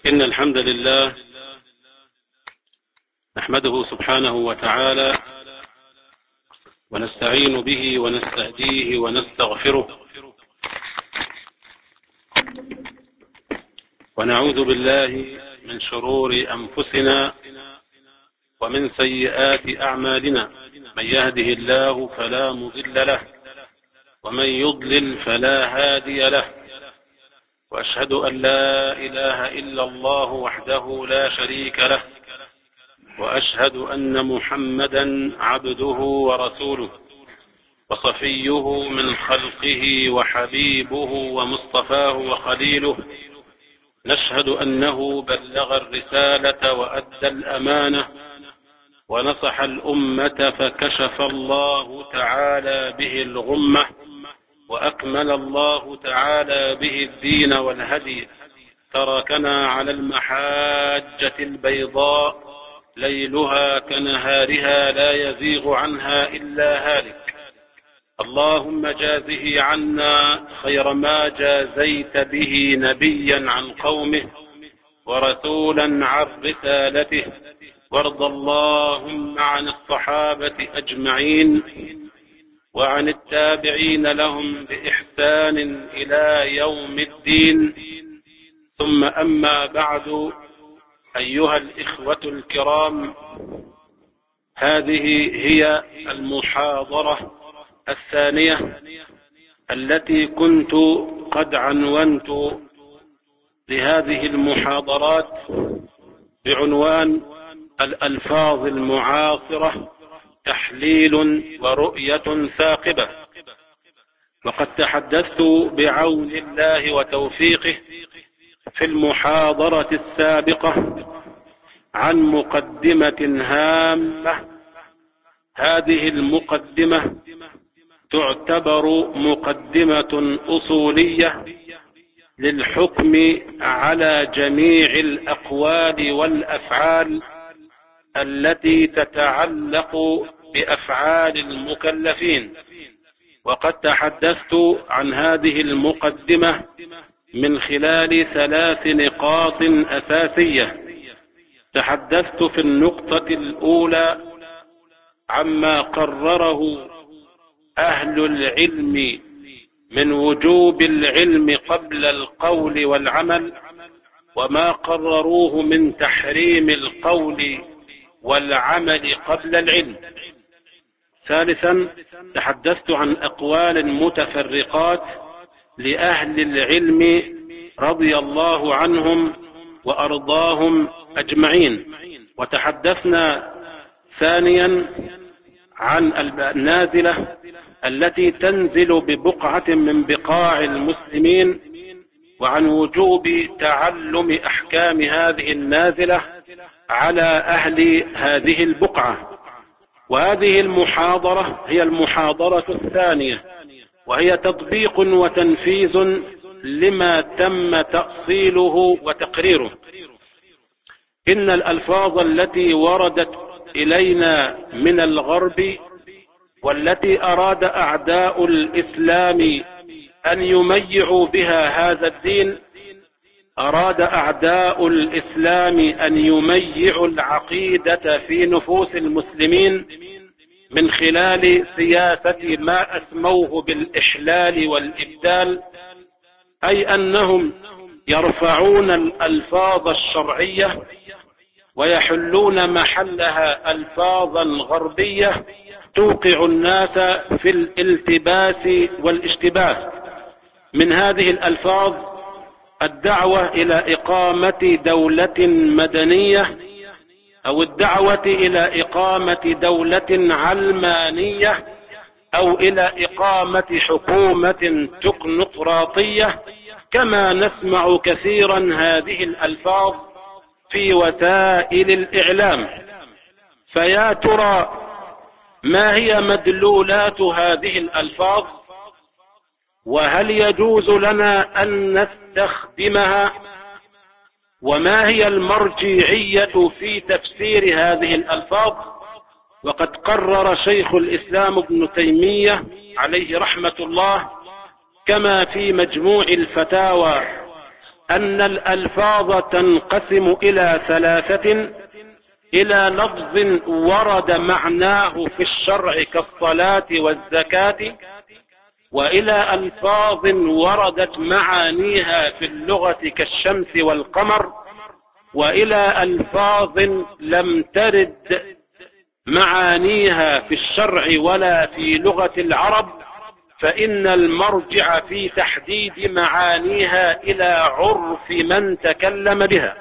إن الحمد لله نحمده سبحانه وتعالى ونستعين به ونستهديه ونستغفره ونعوذ بالله من شرور أنفسنا ومن سيئات أعمالنا. من يهده الله فلا مضل له ومن يضلل فلا هادي له، وأشهد أن لا إله إلا الله وحده لا شريك له، وأشهد أن محمدا عبده ورسوله وصفيه من خلقه وحبيبه ومصطفاه وخليله. نشهد أنه بلغ الرسالة وأدى الأمانة ونصح الأمة فكشف الله تعالى به الغمة، وأكمل الله تعالى به الدين والهدي. تركنا على المحاجة البيضاء ليلها كنهارها لا يزيغ عنها إلا هالك. اللهم جازه عنا خير ما جازيت به نبيا عن قومه ورسولا عن رسالته، وارض اللهم عن الصحابة أجمعين وعن التابعين لهم بإحسان إلى يوم الدين. ثم أما بعد، أيها الإخوة الكرام، هذه هي المحاضرة الثانية التي كنت قد عنونت لهذه المحاضرات بعنوان الألفاظ المعاصرة تحليل ورؤية ثاقبة. وقد تحدثت بعون الله وتوفيقه في المحاضرة السابقة عن مقدمة هامة. هذه المقدمة تعتبر مقدمة أصولية للحكم على جميع الأقوال والأفعال التي تتعلق بأفعال المكلفين. وقد تحدثت عن هذه المقدمة من خلال 3 نقاط أساسية. تحدثت في النقطة الأولى عما قرره أهل العلم من وجوب العلم قبل القول والعمل، وما قرروه من تحريم القول والعمل قبل العلم. ثالثا، تحدثت عن أقوال متفرقات لأهل العلم رضي الله عنهم وأرضاهم أجمعين. وتحدثنا ثانيا عن النازلة التي تنزل ببقعة من بقاع المسلمين، وعن وجوب تعلم أحكام هذه النازلة على أهل هذه البقعة. وهذه المحاضرة هي المحاضرة الثانية، وهي تطبيق وتنفيذ لما تم تأصيله وتقريره. إن الألفاظ التي وردت إلينا من الغرب والتي أراد أعداء الإسلام أن يميعوا بها هذا الدين، أراد أعداء الإسلام أن يميعوا العقيدة في نفوس المسلمين من خلال سياسة ما أسموه بالإحلال والإبدال، أي أنهم يرفعون الألفاظ الشرعية ويحلون محلها ألفاظا غربية توقع الناس في الالتباس والاشتباه. من هذه الألفاظ الدعوة إلى إقامة دولة مدنية، أو الدعوة إلى إقامة دولة علمانية، أو إلى إقامة حكومة تكنقراطية، كما نسمع كثيرا هذه الألفاظ في وسائل الإعلام. فيا ترى ما هي مدلولات هذه الألفاظ؟ وهل يجوز لنا أن نستخدمها؟ وما هي المرجعية في تفسير هذه الألفاظ؟ وقد قرر شيخ الإسلام ابن تيمية عليه رحمة الله كما في مجموع الفتاوى أن الألفاظ تنقسم إلى ثلاثة: إلى لفظ ورد معناه في الشرع كالصلاة والزكاة، وإلى ألفاظ وردت معانيها في اللغة كالشمس والقمر، وإلى ألفاظ لم ترد معانيها في الشرع ولا في لغة العرب، فإن المرجع في تحديد معانيها إلى عرف من تكلم بها.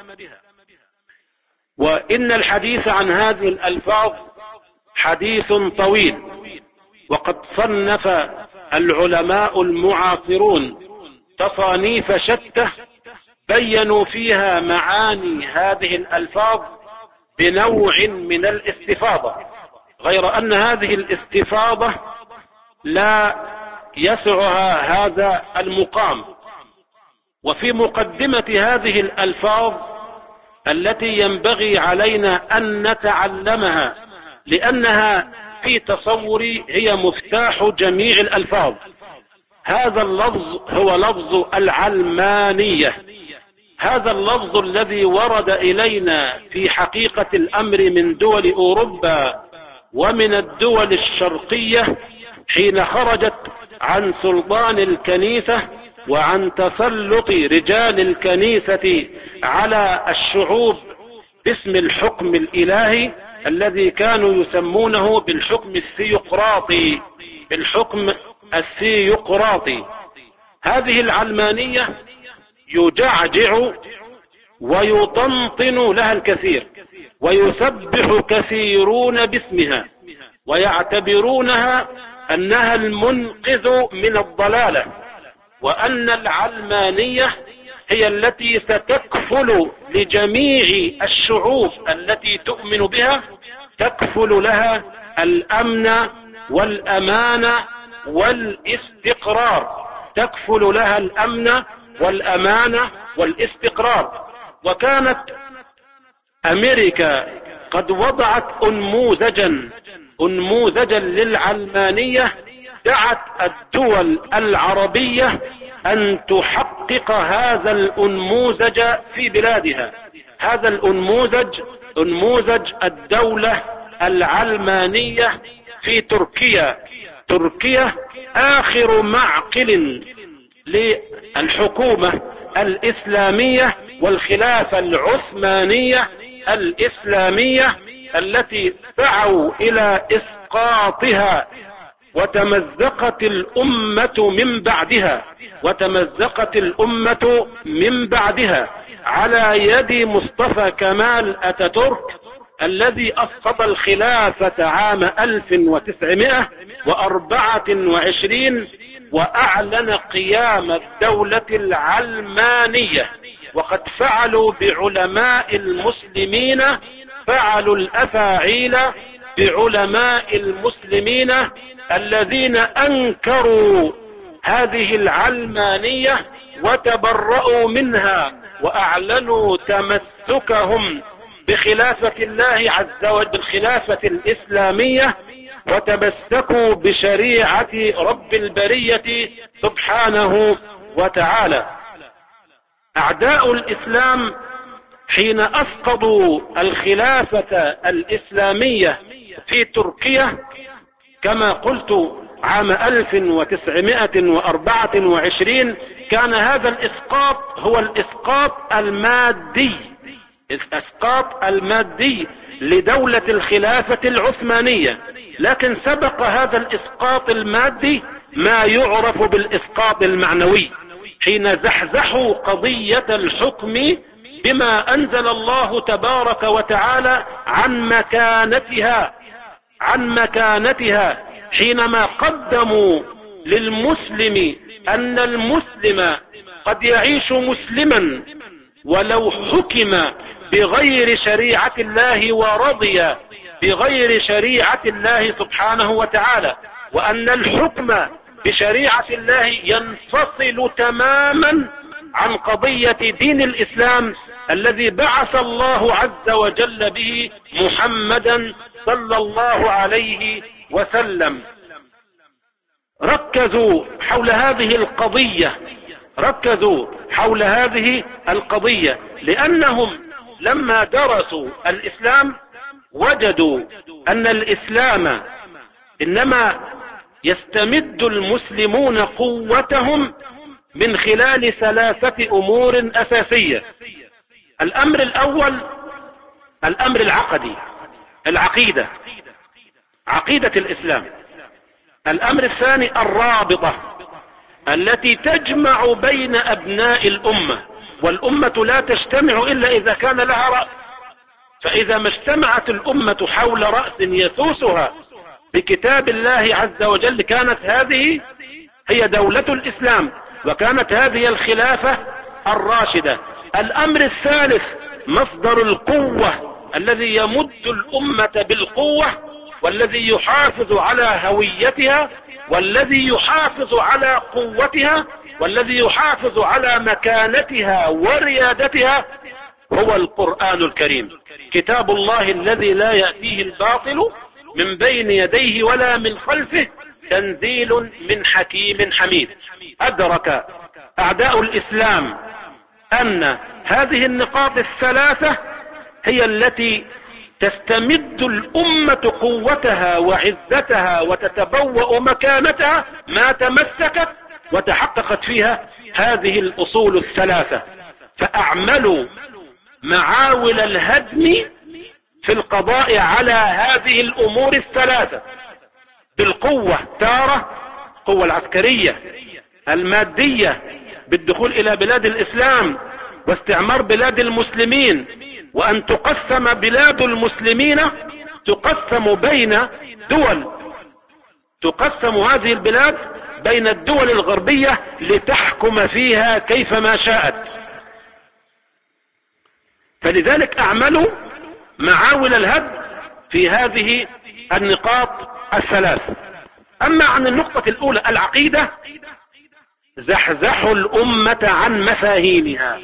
وإن الحديث عن هذه الألفاظ حديث طويل، وقد صنف العلماء المعاصرون تصانيف شتى بينوا فيها معاني هذه الألفاظ بنوع من الاستفاضة، غير أن هذه الاستفاضة لا يسعها هذا المقام. وفي مقدمة هذه الألفاظ التي ينبغي علينا أن نتعلمها، لأنها في تصوري هي مفتاح جميع الألفاظ، هذا اللفظ هو لفظ العلمانية. هذا اللفظ الذي ورد إلينا في حقيقة الأمر من دول أوروبا ومن الدول الشرقية حين خرجت عن سلطان الكنيسة وعن تسلط رجال الكنيسة على الشعوب باسم الحكم الإلهي الذي كانوا يسمونه بالحكم الثيوقراطي. هذه العلمانية يجعجع ويطنطن لها الكثير، ويسبح كثيرون باسمها، ويعتبرونها أنها المنقذ من الضلالة، وأن العلمانية هي التي ستكفل لجميع الشعوب التي تؤمن بها، تكفل لها الأمن والأمان والاستقرار، تكفل لها الأمن والأمان والاستقرار. وكانت أمريكا قد وضعت أنموذجا للعلمانية، دعت الدول العربية أن تحقق هذا الأنموذج في بلادها. هذا الأنموذج أنموذج الدولة العلمانية في تركيا. تركيا آخر معقل للحكومة الإسلامية والخلافة العثمانية الإسلامية التي سعوا إلى إسقاطها، وتمزقت الأمة من بعدها على يد مصطفى كمال أتاتورك الذي أسقط الخلافة عام 1924 وأعلن قيام الدولة العلمانية. وقد فعلوا بعلماء المسلمين، فعلوا الأفاعيل بعلماء المسلمين الذين أنكروا هذه العلمانية وتبرؤوا منها، وأعلنوا تمسكهم بخلافة الله عز وجل، بالخلافة الإسلامية، وتمسكوا بشريعة رب البرية سبحانه وتعالى. أعداء الإسلام حين أسقطوا الخلافة الإسلامية في تركيا كما قلت عام 1924، كان هذا الإسقاط هو الإسقاط المادي لدولة الخلافة العثمانية، لكن سبق هذا الإسقاط المادي ما يعرف بالإسقاط المعنوي، حين زحزحوا قضية الحكم بما أنزل الله تبارك وتعالى عن مكانتها، حينما قدموا للمسلم أن المسلم قد يعيش مسلما ولو حكم بغير شريعة الله ورضي بغير شريعة الله سبحانه وتعالى، وأن الحكم بشريعة الله ينفصل تماما عن قضية دين الإسلام الذي بعث الله عز وجل به محمدا صلى الله عليه وسلم. ركزوا حول هذه القضية ركزوا حول هذه القضية، لأنهم لما درسوا الإسلام وجدوا أن الإسلام إنما يستمد المسلمون قوتهم من خلال 3 أمور أساسية. الأمر الأول الأمر العقدي، العقيدة، عقيدة الإسلام. الأمر الثاني الرابطة التي تجمع بين أبناء الأمة، والأمة لا تجتمع إلا إذا كان لها رأس، فإذا ما اجتمعت الأمة حول رأس يسوسها بكتاب الله عز وجل كانت هذه هي دولة الإسلام، وكانت هذه الخلافة الراشدة. الأمر الثالث مصدر القوة الذي يمد الأمة بالقوة، والذي يحافظ على هويتها، والذي يحافظ على قوتها، والذي يحافظ على مكانتها وريادتها، هو القرآن الكريم، كتاب الله الذي لا يأتيه الباطل من بين يديه ولا من خلفه، تنزيل من حكيم حميد. أدرك أعداء الإسلام أن هذه النقاط ال3 هي التي تستمد الأمة قوتها وعزتها وتتبوأ مكانتها ما تمسكت وتحققت فيها هذه الأصول ال3، فأعملوا معاول الهدم في القضاء على هذه الأمور ال3 بالقوة تارة، القوة العسكرية المادية بالدخول إلى بلاد الإسلام واستعمار بلاد المسلمين، وأن تقسم بلاد المسلمين، تقسم بين دول، تقسم هذه البلاد بين الدول الغربية لتحكم فيها كيفما شاءت. فلذلك أعملوا معاول الهدم في هذه النقاط ال3. أما عن النقطة الأولى العقيدة، زحزحوا الأمة عن مفاهيمها،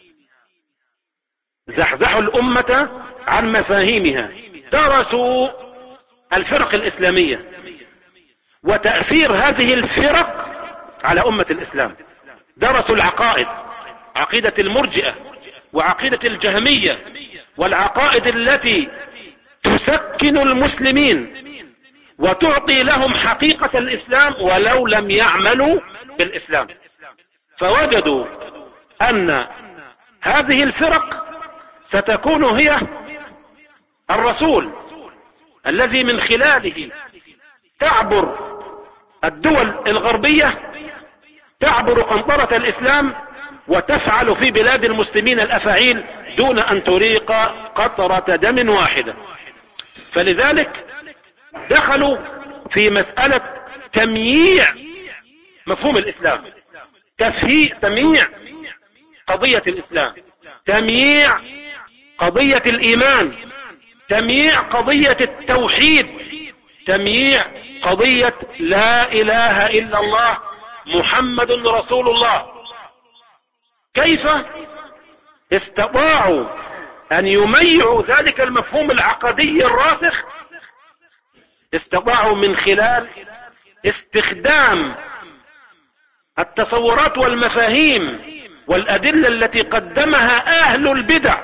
زحزحوا الأمة عن مفاهيمها. درسوا الفرق الإسلامية وتأثير هذه الفرق على أمة الإسلام، درسوا العقائد، عقيدة المرجئة وعقيدة الجهمية، والعقائد التي تسكن المسلمين وتعطي لهم حقيقة الإسلام ولو لم يعملوا بالإسلام. فوجدوا أن هذه الفرق ستكون هي الرسول الذي من خلاله تعبر الدول الغربية، تعبر قنطرة الإسلام وتفعل في بلاد المسلمين الأفاعيل دون أن تريق قطرة دم واحدة. فلذلك دخلوا في مسألة تمييع مفهوم الإسلام، تمييع قضية الإسلام، تمييع قضية الإيمان، تمييع قضية التوحيد، تمييع قضية لا إله إلا الله محمد رسول الله. كيف استطاعوا أن يميعوا ذلك المفهوم العقدي الراسخ؟ استطاعوا من خلال استخدام التصورات والمفاهيم والأدلة التي قدمها أهل البدع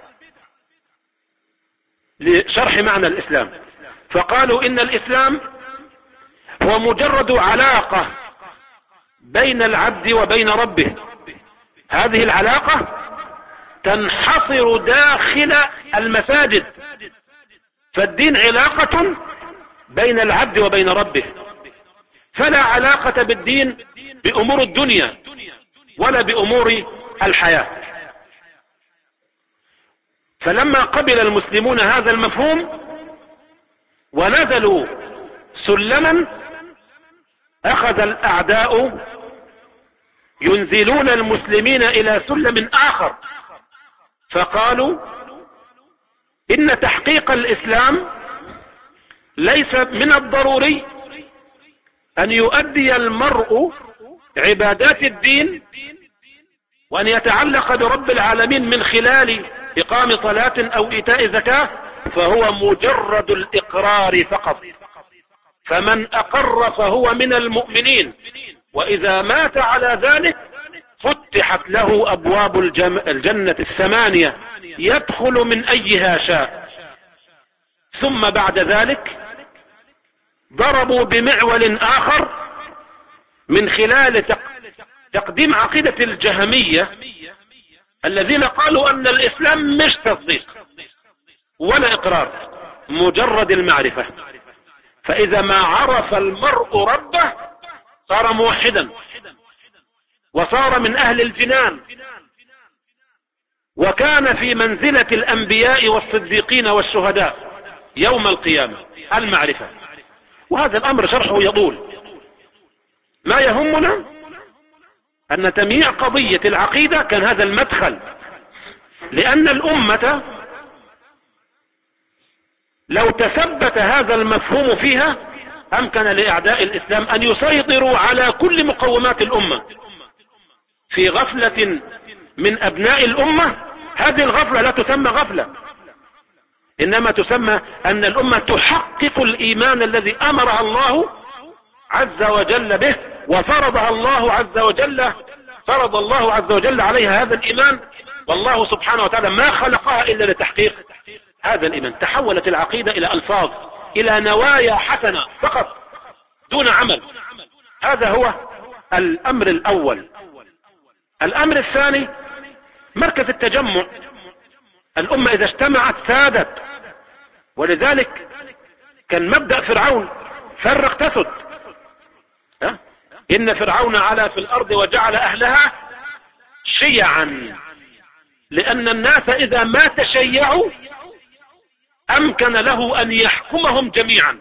لشرح معنى الإسلام. فقالوا إن الإسلام هو مجرد علاقة بين العبد وبين ربه، هذه العلاقة تنحصر داخل المساجد، فالدين علاقة بين العبد وبين ربه، فلا علاقة بالدين بأمور الدنيا ولا بأمور الحياة. فلما قبل المسلمون هذا المفهوم ونزلوا سلما، أخذ الأعداء ينزلون المسلمين إلى سلم آخر، فقالوا إن تحقيق الإسلام ليس من الضروري أن يؤدي المرء عبادات الدين وأن يتعلق برب العالمين من خلال إقام صلاة أو إيتاء زكاة، فهو مجرد الإقرار فقط، فمن أقر فهو من المؤمنين، وإذا مات على ذلك فتحت له أبواب الجنة الثمانية يدخل من أيها شاء. ثم بعد ذلك ضربوا بمعول آخر من خلال تقديم عقيدة الجهمية الذين قالوا أن الإسلام مش تصديق ولا إقرار، مجرد المعرفة. فإذا ما عرف المرء ربه صار موحدا وصار من أهل الجنان، وكان في منزلة الأنبياء والصديقين والشهداء يوم القيامة، المعرفة. وهذا الأمر شرحه يطول. ما يهمنا أن تمييع قضية العقيدة كان هذا المدخل، لأن الأمة لو تثبت هذا المفهوم فيها أمكن لأعداء الإسلام أن يسيطروا على كل مقومات الأمة. في غفلة من أبناء الأمة، هذه الغفلة لا تسمى غفلة، إنما تسمى أن الأمة تحقق الإيمان الذي أمرها الله عز وجل به، وفرضها الله عز وجل، فرض الله عز وجل عليها هذا الإيمان. والله سبحانه وتعالى ما خلقها إلا لتحقيق هذا الإيمان. تحولت العقيدة إلى ألفاظ، إلى نوايا حسنة فقط دون عمل. هذا هو الأمر الأول. الأمر الثاني مركز التجمع. الأمة إذا اجتمعت سادت، ولذلك كان مبدأ فرعون فرق تسد. إن فرعون علا في الأرض وجعل أهلها شيعا، لأن الناس إذا ما تشيعوا أمكن له أن يحكمهم جميعا،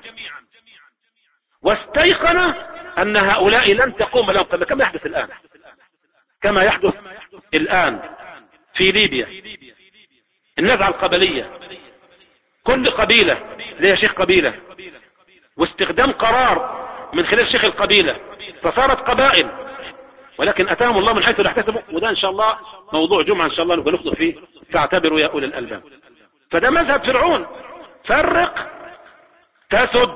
واستيقن أن هؤلاء لن تقوم لهم قيامة، كما يحدث الآن، كما يحدث الآن في ليبيا. النزعة القبلية، كل قبيلة لها شيخ قبيلة، واستخدام قرار من خلال شيخ القبيلة، فصارت قبائل، ولكن أتاهم الله من حيث لا يحتسبوا. وده إن شاء الله موضوع جمعة إن شاء الله نبقى نخطب فيه، فاعتبروا يا أولي الألباب. فده مذهب فرعون، فرق تسد.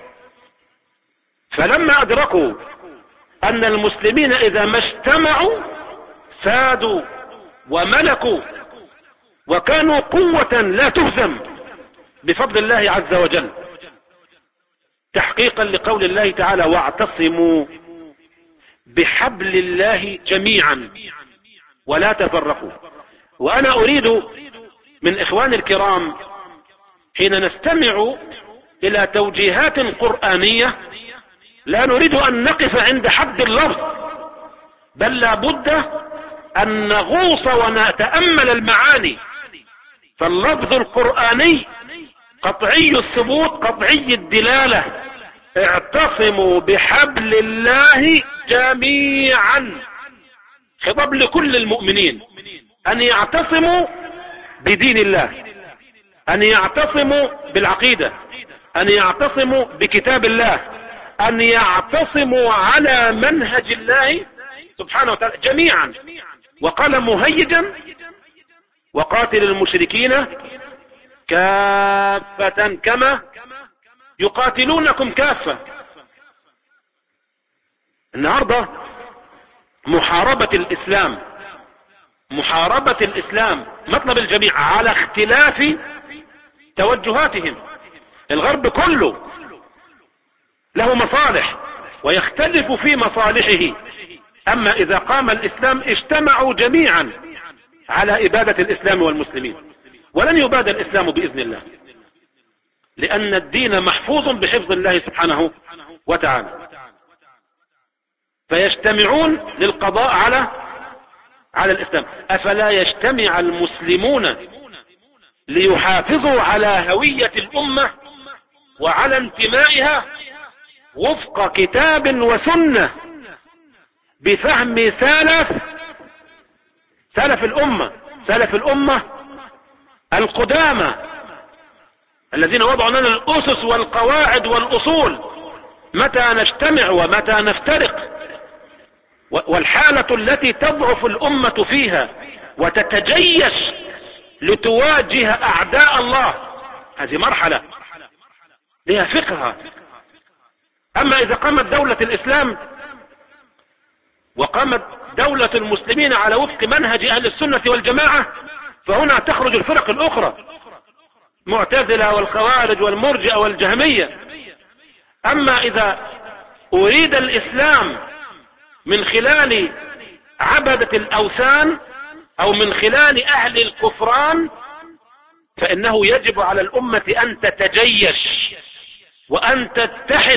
فلما أدركوا أن المسلمين إذا ما اجتمعوا سادوا وملكوا وكانوا قوة لا تهزم بفضل الله عز وجل، تحقيقا لقول الله تعالى: واعتصموا بحبل الله جميعا ولا تفرقوا. وأنا أريد من إخواني الكرام حين نستمع إلى توجيهات قرآنية لا نريد أن نقف عند حد اللفظ، بل لا بد أن نغوص ونتأمل المعاني. فاللفظ القرآني قطعي الثبوت قطعي الدلالة: اعتصموا بحبل الله جميعا. خطاب لكل المؤمنين أن يعتصموا بدين الله، أن يعتصموا بالعقيدة، أن يعتصموا بكتاب الله، أن يعتصموا على منهج الله سبحانه وتعالى جميعا. وقال مهيجا: وقاتل المشركين كافة كما يقاتلونكم كافة. النهاردة محاربة الإسلام، محاربة الإسلام مطلب الجميع على اختلاف توجهاتهم. الغرب كله له مصالح ويختلف في مصالحه، أما إذا قام الإسلام اجتمعوا جميعا على إبادة الإسلام والمسلمين، ولن يباد الإسلام بإذن الله، لأن الدين محفوظ بحفظ الله سبحانه وتعالى. فيجتمعون للقضاء على الإسلام. أفلا يجتمع المسلمون ليحافظوا على هوية الأمة وعلى انتمائها وفق كتاب وسنة بفهم سلف الأمة القدامى الذين وضعوا لنا الأسس والقواعد والأصول، متى نجتمع ومتى نفترق، والحالة التي تضعف الأمة فيها وتتجيش لتواجه أعداء الله، هذه مرحلة لها فقهها. أما إذا قامت دولة الإسلام وقامت دولة المسلمين على وفق منهج أهل السنة والجماعة، فهنا تخرج الفرق الأخرى، معتزلة والخوارج والمرجئة والجهمية. أما إذا أريد الإسلام من خلال عبدة الأوثان أو من خلال أهل الكفران، فإنه يجب على الأمة أن تتجيش وأن تتحد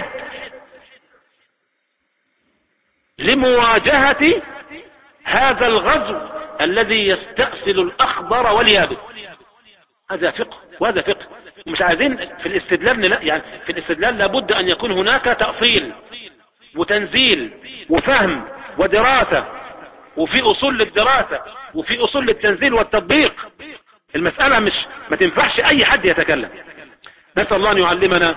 لمواجهة هذا الغزو الذي يستأصل الأخضر واليابس. هذا فقه وهذا فقه. مش عايزين في الاستدلال، يعني في الاستدلال لابد أن يكون هناك تأصيل وتنزيل وفهم ودراسة، وفي أصول للدراسة وفي أصول للتنزيل والتطبيق. المسألة مش ما تنفعش أي حد يتكلم. نسأل الله أن يعلمنا،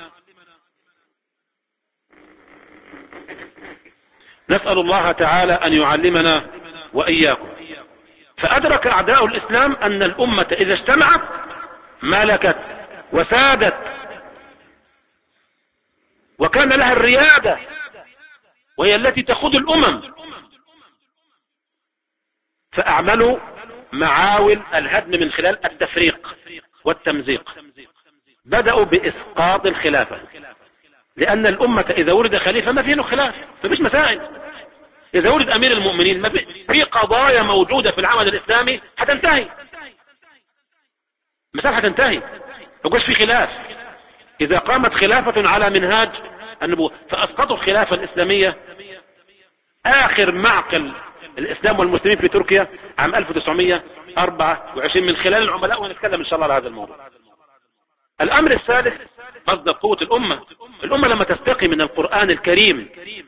نسأل الله تعالى أن يعلمنا وإياكم. فأدرك أعداء الإسلام أن الأمة إذا اجتمعت ملكت وسادت وكان لها الريادة، وهي التي تقود الأمم. فأعملوا معاول الهدم من خلال التفريق والتمزيق. بدأوا بإسقاط الخلافة، لأن الأمة إذا ولد خليفة ما فيه خلاف، ما فيش مسائل. إذا ولد أمير المؤمنين ما في قضايا موجودة في العمل الإسلامي هتنتهي، مسألة هتنتهي، ما يبقاش في خلاف. إذا قامت خلافة على منهاج النبوة، فأسقطوا الخلافة الإسلامية. آخر معقل الإسلام والمسلمين في تركيا عام 1924 من خلال العملاء، ونتكلم إن شاء الله على هذا الموضوع. الأمر الثالث مصدر قوة الأمة. الأمة لما تستقي من القرآن الكريم،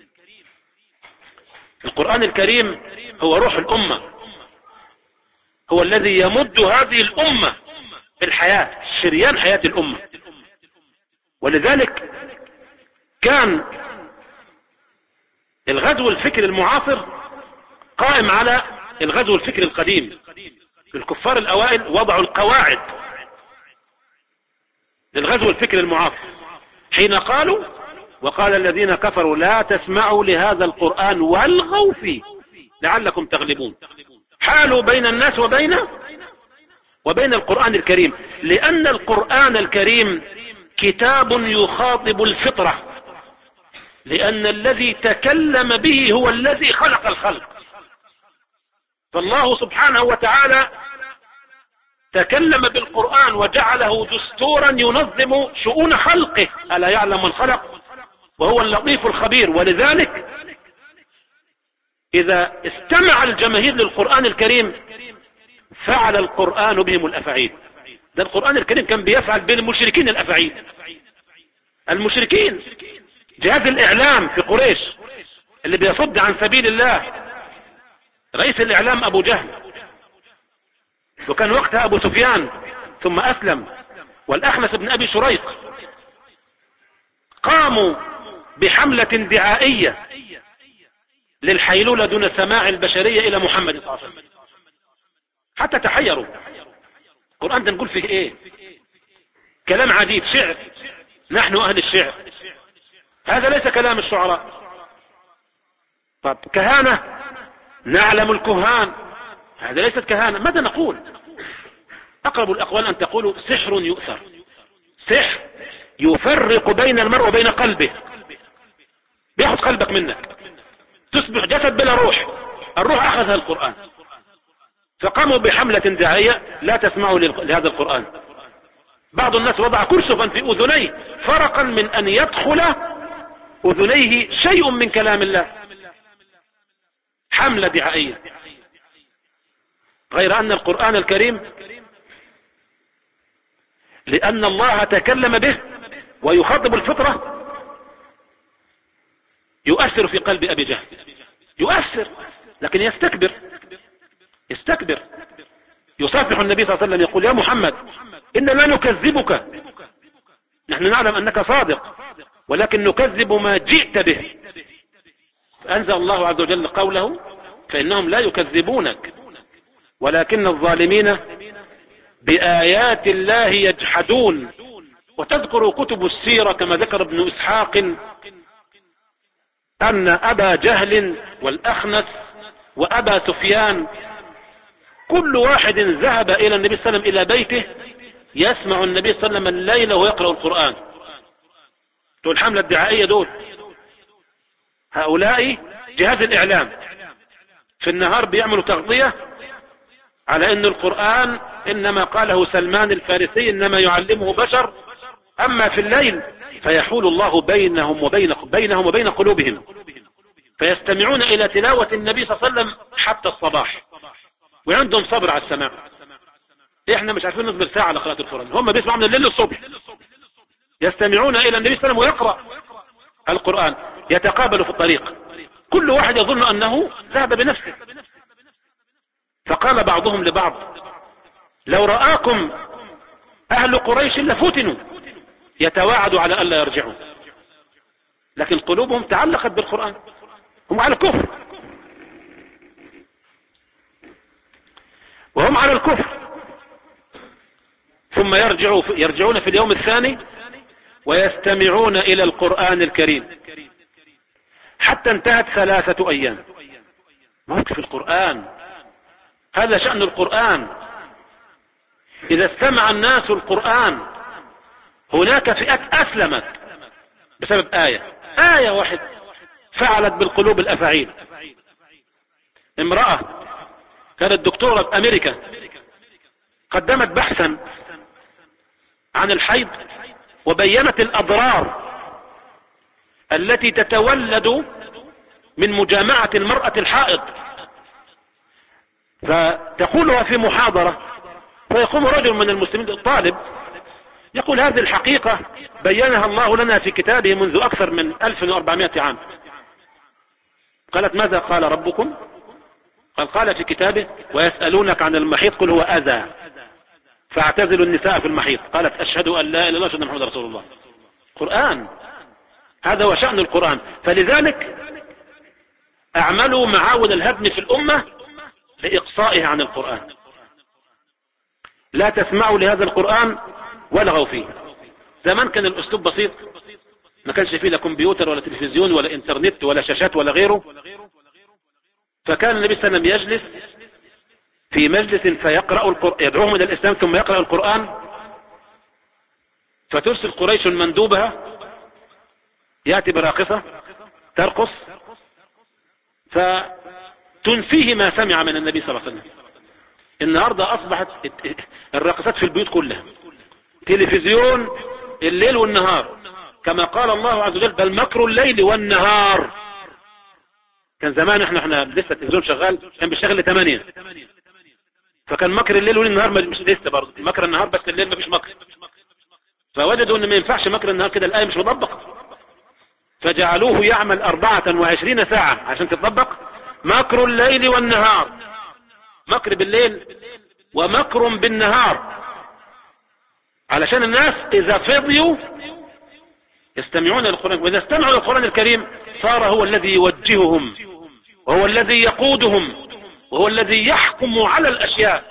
القرآن الكريم هو روح الأمة، هو الذي يمد هذه الأمة بالحياة، شريان حياة الأمة. ولذلك كان الغزو الفكري المعاصر قائم على الغزو الفكري القديم. الكفار الأوائل وضعوا القواعد للغزو الفكري المعاصر حين قالوا: وقال الذين كفروا لا تسمعوا لهذا القرآن والغوا فيه لعلكم تغلبون. حالوا بين الناس وبين القرآن الكريم، لأن القرآن الكريم كتاب يخاطب الفطرة، لأن الذي تكلم به هو الذي خلق الخلق. فالله سبحانه وتعالى تكلم بالقرآن وجعله دستورا ينظم شؤون خلقه. ألا يعلم من خلق وهو اللطيف الخبير. ولذلك إذا استمع الجماهير للقرآن الكريم فعل القرآن بهم الأفعيل. ده القرآن الكريم كان بيفعل بين المشركين الأفعيل. المشركين، جهاز الإعلام في قريش اللي بيصد عن سبيل الله، رئيس الإعلام أبو جهل، وكان وقتها أبو سفيان ثم أسلم، والأخنس بن أبي شريق، قاموا بحملة دعائية للحيلولة دون سماع البشرية إلى محمد صلى الله عليه وسلم، حتى تحيروا. القرآن ده نقول فيه إيه؟ كلام عجيب، شعر، نحن أهل الشعر، هذا ليس كلام الشعراء. طب كهانة، نعلم الكهان، هذا ليست كهانة. ماذا نقول؟ أقرب الأقوال أن تقولوا سحر يؤثر، سحر يفرق بين المرء وبين قلبه، بياخذ قلبك منك، تصبح جسد بلا روح. الروح أخذها القرآن. فقاموا بحملة دعائية لا تسمعوا لهذا القرآن. بعض الناس وضع كرسفا في أذنيه فرقا من أن يدخل أذنيه شيء من كلام الله. حملة دعائية. غير أن القرآن الكريم لأن الله تكلم به ويخاطب الفطرة يؤثر في قلب أبي جهل، يؤثر، لكن يستكبر، يصافح النبي صلى الله عليه وسلم يقول: يا محمد إننا لا نكذبك، نحن نعلم أنك صادق، ولكن نكذب ما جئت به. فأنزل الله عز وجل قوله: فإنهم لا يكذبونك ولكن الظالمين بآيات الله يجحدون. وتذكر كتب السيرة كما ذكر ابن إسحاق أن أبا جهل والأخنس وأبا سفيان كل واحد ذهب إلى النبي صلى الله عليه وسلم إلى بيته يسمع النبي صلى الله عليه وسلم الليل وهو يقرأ القرآن. دول الحملة الدعائية دول، هؤلاء جهاز الإعلام في النهار بيعملوا تغطية على أن القرآن إنما قاله سلمان الفارسي إنما يعلمه بشر، أما في الليل فيحول الله بينهم وبين قلوبهم، فيستمعون إلى تلاوة النبي صلى الله عليه وسلم حتى الصباح، وعندهم صبر على السماع. احنا مش عارفين نصبر ساعة على قراءة القرآن، هم بيسمعوا من الليل للصبح، يستمعون إلى النبي صلى الله عليه وسلم ويقرأ القرآن، يتقابلوا في الطريق، كل واحد يظن أنه ذهب بنفسه. فقال بعضهم لبعض: لو رآكم أهل قريش لفتنوا، يتواعدوا على ألا يرجعوا، لكن قلوبهم تعلقت بالقرآن، هم على الكفر، وهم على الكفر. ثم يرجعون في اليوم الثاني ويستمعون إلى القرآن الكريم حتى انتهت 3 أيام. موقف القرآن، هذا شأن القرآن. إذا استمع الناس القرآن، هناك فئات أسلمت بسبب آية واحدة فعلت بالقلوب الأفاعيل. امرأة كانت دكتورة بأمريكا قدمت بحثا عن الحيض وبينت الأضرار التي تتولد من مجامعة المرأة الحائض، فتقولها في محاضرة، فيقوم رجل من المسلمين الطالب يقول: هذه الحقيقة بينها الله لنا في كتابه منذ أكثر من 1400 عام. قالت: ماذا قال ربكم؟ قال في كتابه: ويسألونك عن المحيط قل هو أذى فاعتزلوا النساء في المحيط. قالت: أشهد أن لا إله إلا الله وأشهد أن محمدا رسول الله. قرآن، هذا هو شأن القرآن. فلذلك اعملوا معاول الهدم في الأمة لإقصائها عن القرآن. لا تسمعوا لهذا القرآن والغوا فيه. زمان كان الأسلوب بسيط، ما كانش فيه لا كمبيوتر ولا تلفزيون ولا انترنت ولا شاشات ولا غيره، فكان النبي صلى الله عليه وسلم يجلس في مجلس فيقرأ القرآن، يدعوهم إلى الإسلام ثم يقرأ القرآن، فترسل قريش مندوبها يأتي براقصة ترقص فتنفيه ما سمع من النبي صلى الله عليه وسلم. النهاردة أصبحت الراقصات في البيوت كلها، تلفزيون الليل والنهار، كما قال الله عز وجل: بل مكر الليل والنهار. كان زمان احنا لسه التلفزيون شغال، كان بيشتغل ل8، فكان مكر الليل والنهار مش لسه، برضه مكر النهار بس الليل مفيش مكر. فوجدوا ان ما ينفعش مكر النهار كده، الآية مش مطبقة، فجعلوه يعمل 24 ساعة عشان تطبق. مكر الليل والنهار، مكر بالليل ومكر بالنهار، علشان الناس إذا فضيوا يستمعون للقرآن، وإذا استمعوا للقرآن الكريم صار هو الذي يوجههم، وهو الذي يقودهم، وهو الذي يحكم على الأشياء.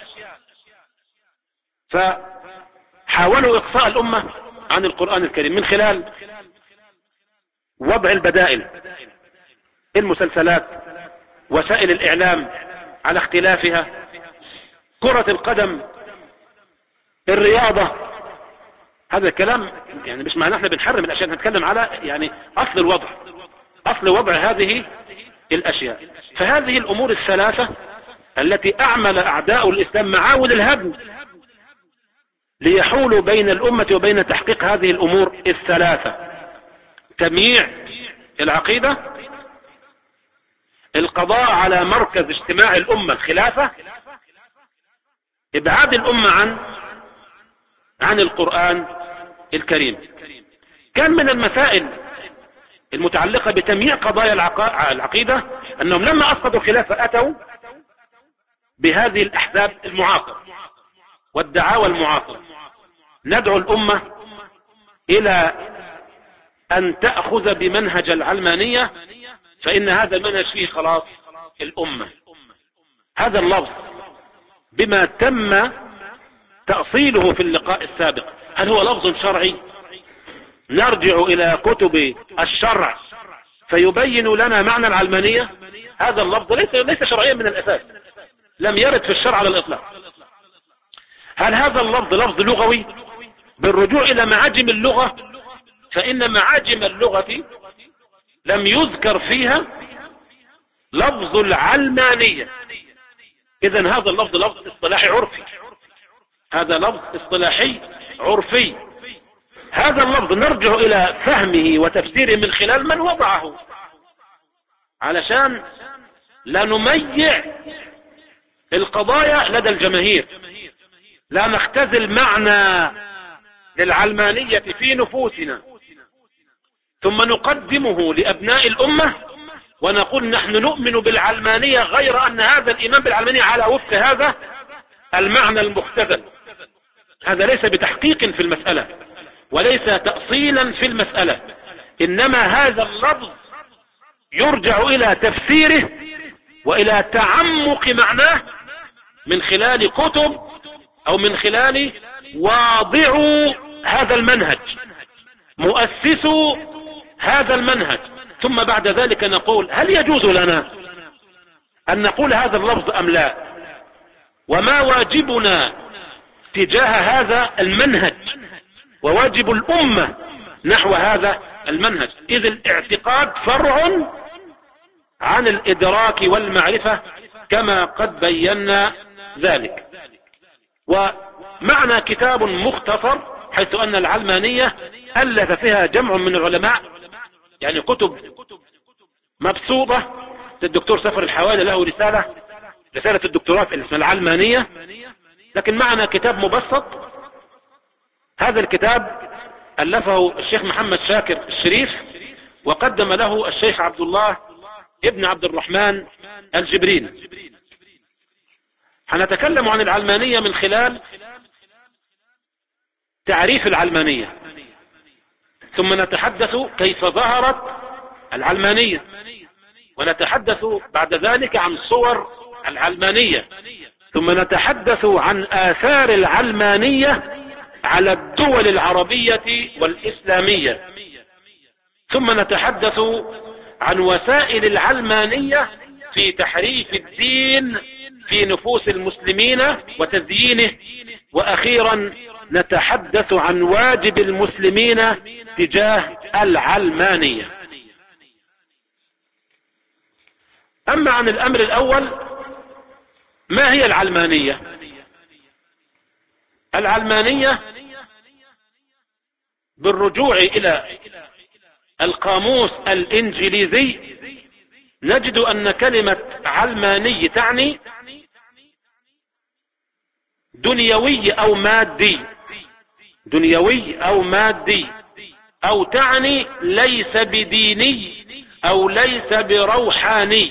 فحاولوا إقصاء الأمة عن القرآن الكريم من خلال وضع البدائل، المسلسلات، وسائل الإعلام على اختلافها، كرة القدم، الرياضة. هذا الكلام يعني مش معناه احنا بنحرم الأشياء، نتكلم على يعني أصل وضع هذه الأشياء. فهذه الأمور الثلاثة التي أعمل أعداء الإسلام معاول الهدم ليحولوا بين الأمة وبين تحقيق هذه الأمور الثلاثة: تمييع العقيدة، القضاء على مركز اجتماع الأمة الخلافة، إبعاد الأمة عن القرآن الكريم. كان من المسائل المتعلقة بتمييع قضايا العقيدة أنهم لما أسقطوا الخلافة أتوا بهذه الأحزاب المعاصرة والدعاوى المعاصرة: ندعو الأمة إلى أن تأخذ بمنهج العلمانية، فإن هذا المنهج فيه خلاص الأمة. هذا اللفظ بما تم تأصيله في اللقاء السابق، هل هو لفظ شرعي؟ نرجع إلى كتب الشرع فيبين لنا معنى العلمانية. هذا اللفظ ليس شرعيا من الأساس، لم يرد في الشرع على الإطلاق. هل هذا اللفظ لفظ لغوي؟ بالرجوع إلى معاجم اللغة، فإن معاجم اللغة لم يذكر فيها لفظ العلمانية. إذن هذا اللفظ لفظ اصطلاحي عرفي، هذا لفظ اصطلاحي عرفي. هذا اللفظ نرجع إلى فهمه وتفسيره من خلال من وضعه، علشان لا نميع القضايا لدى الجماهير، لا نختزل معنى للعلمانية في نفوسنا ثم نقدمه لأبناء الأمة ونقول نحن نؤمن بالعلمانية، غير أن هذا الإيمان بالعلمانية على وفق هذا المعنى المختزل. هذا ليس بتحقيق في المسألة وليس تأصيلا في المسألة، إنما هذا اللفظ يرجع إلى تفسيره وإلى تعمق معناه من خلال كتب أو من خلال واضعوا هذا المنهج، مؤسسوا هذا المنهج. ثم بعد ذلك نقول هل يجوز لنا أن نقول هذا اللفظ أم لا، وما واجبنا تجاه هذا المنهج وواجب الأمة نحو هذا المنهج. إذ الاعتقاد فرع عن الإدراك والمعرفة كما قد بينا ذلك. ومعنى كتاب مختصر حيث أن العلمانية ألف فيها جمع من العلماء، يعني كتب مبسوطة. الدكتور سفر الحوالي له رسالة الدكتوراه اسمها العلمانية، لكن معنى كتاب مبسط. هذا الكتاب ألفه الشيخ محمد شاكر الشريف، وقدم له الشيخ عبد الله ابن عبد الرحمن الجبرين. هنتكلم عن العلمانية من خلال تعريف العلمانية، ثم نتحدث كيف ظهرت العلمانية، ونتحدث بعد ذلك عن صور العلمانية، ثم نتحدث عن آثار العلمانية على الدول العربية والإسلامية، ثم نتحدث عن وسائل العلمانية في تحريف الدين في نفوس المسلمين وتزيينه، وأخيرا نتحدث عن واجب المسلمين تجاه العلمانية. أما عن الأمر الأول، ما هي العلمانية؟ العلمانية بالرجوع إلى القاموس الإنجليزي نجد أن كلمة علماني تعني دنيوي أو مادي، دنيوي أو مادي، أو تعني ليس بديني أو ليس بروحاني.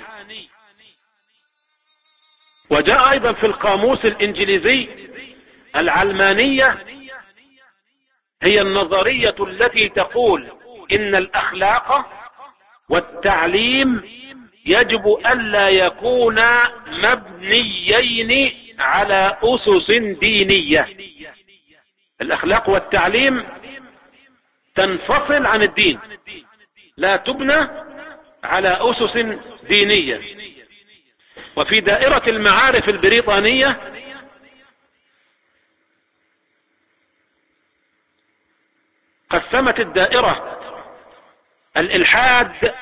وجاء أيضا في القاموس الإنجليزي العلمانية هي النظرية التي تقول إن الأخلاق والتعليم يجب ألا يكونا مبنيين على أسس دينية. الأخلاق والتعليم تنفصل عن الدين، لا تبنى على أسس دينية. وفي دائرة المعارف البريطانية قسمت الدائرة الإلحاد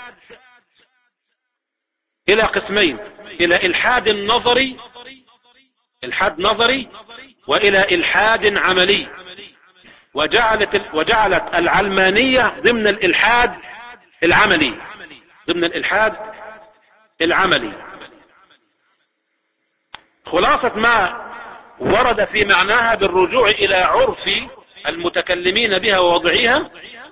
إلى قسمين، إلى إلحاد نظري، إلحاد نظري، وإلى إلحاد عملي. وجعلت العلمانية ضمن الإلحاد العملي، ضمن الإلحاد العملي. خلاصة ما ورد في معناها بالرجوع إلى عرف المتكلمين بها ووضعها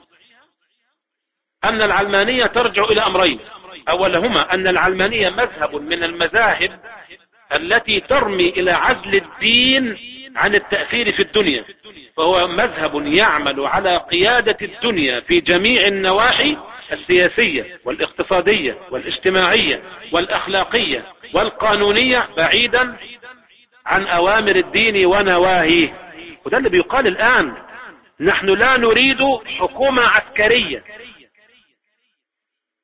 أن العلمانية ترجع إلى أمرين: أولهما أن العلمانية مذهب من المذاهب التي ترمي إلى عزل الدين عن التأثير في الدنيا، فهو مذهب يعمل على قيادة الدنيا في جميع النواحي السياسية والاقتصادية والاجتماعية والأخلاقية والقانونية بعيدا عن أوامر الدين ونواهيه. وده اللي بيقال الآن، نحن لا نريد حكومة عسكرية،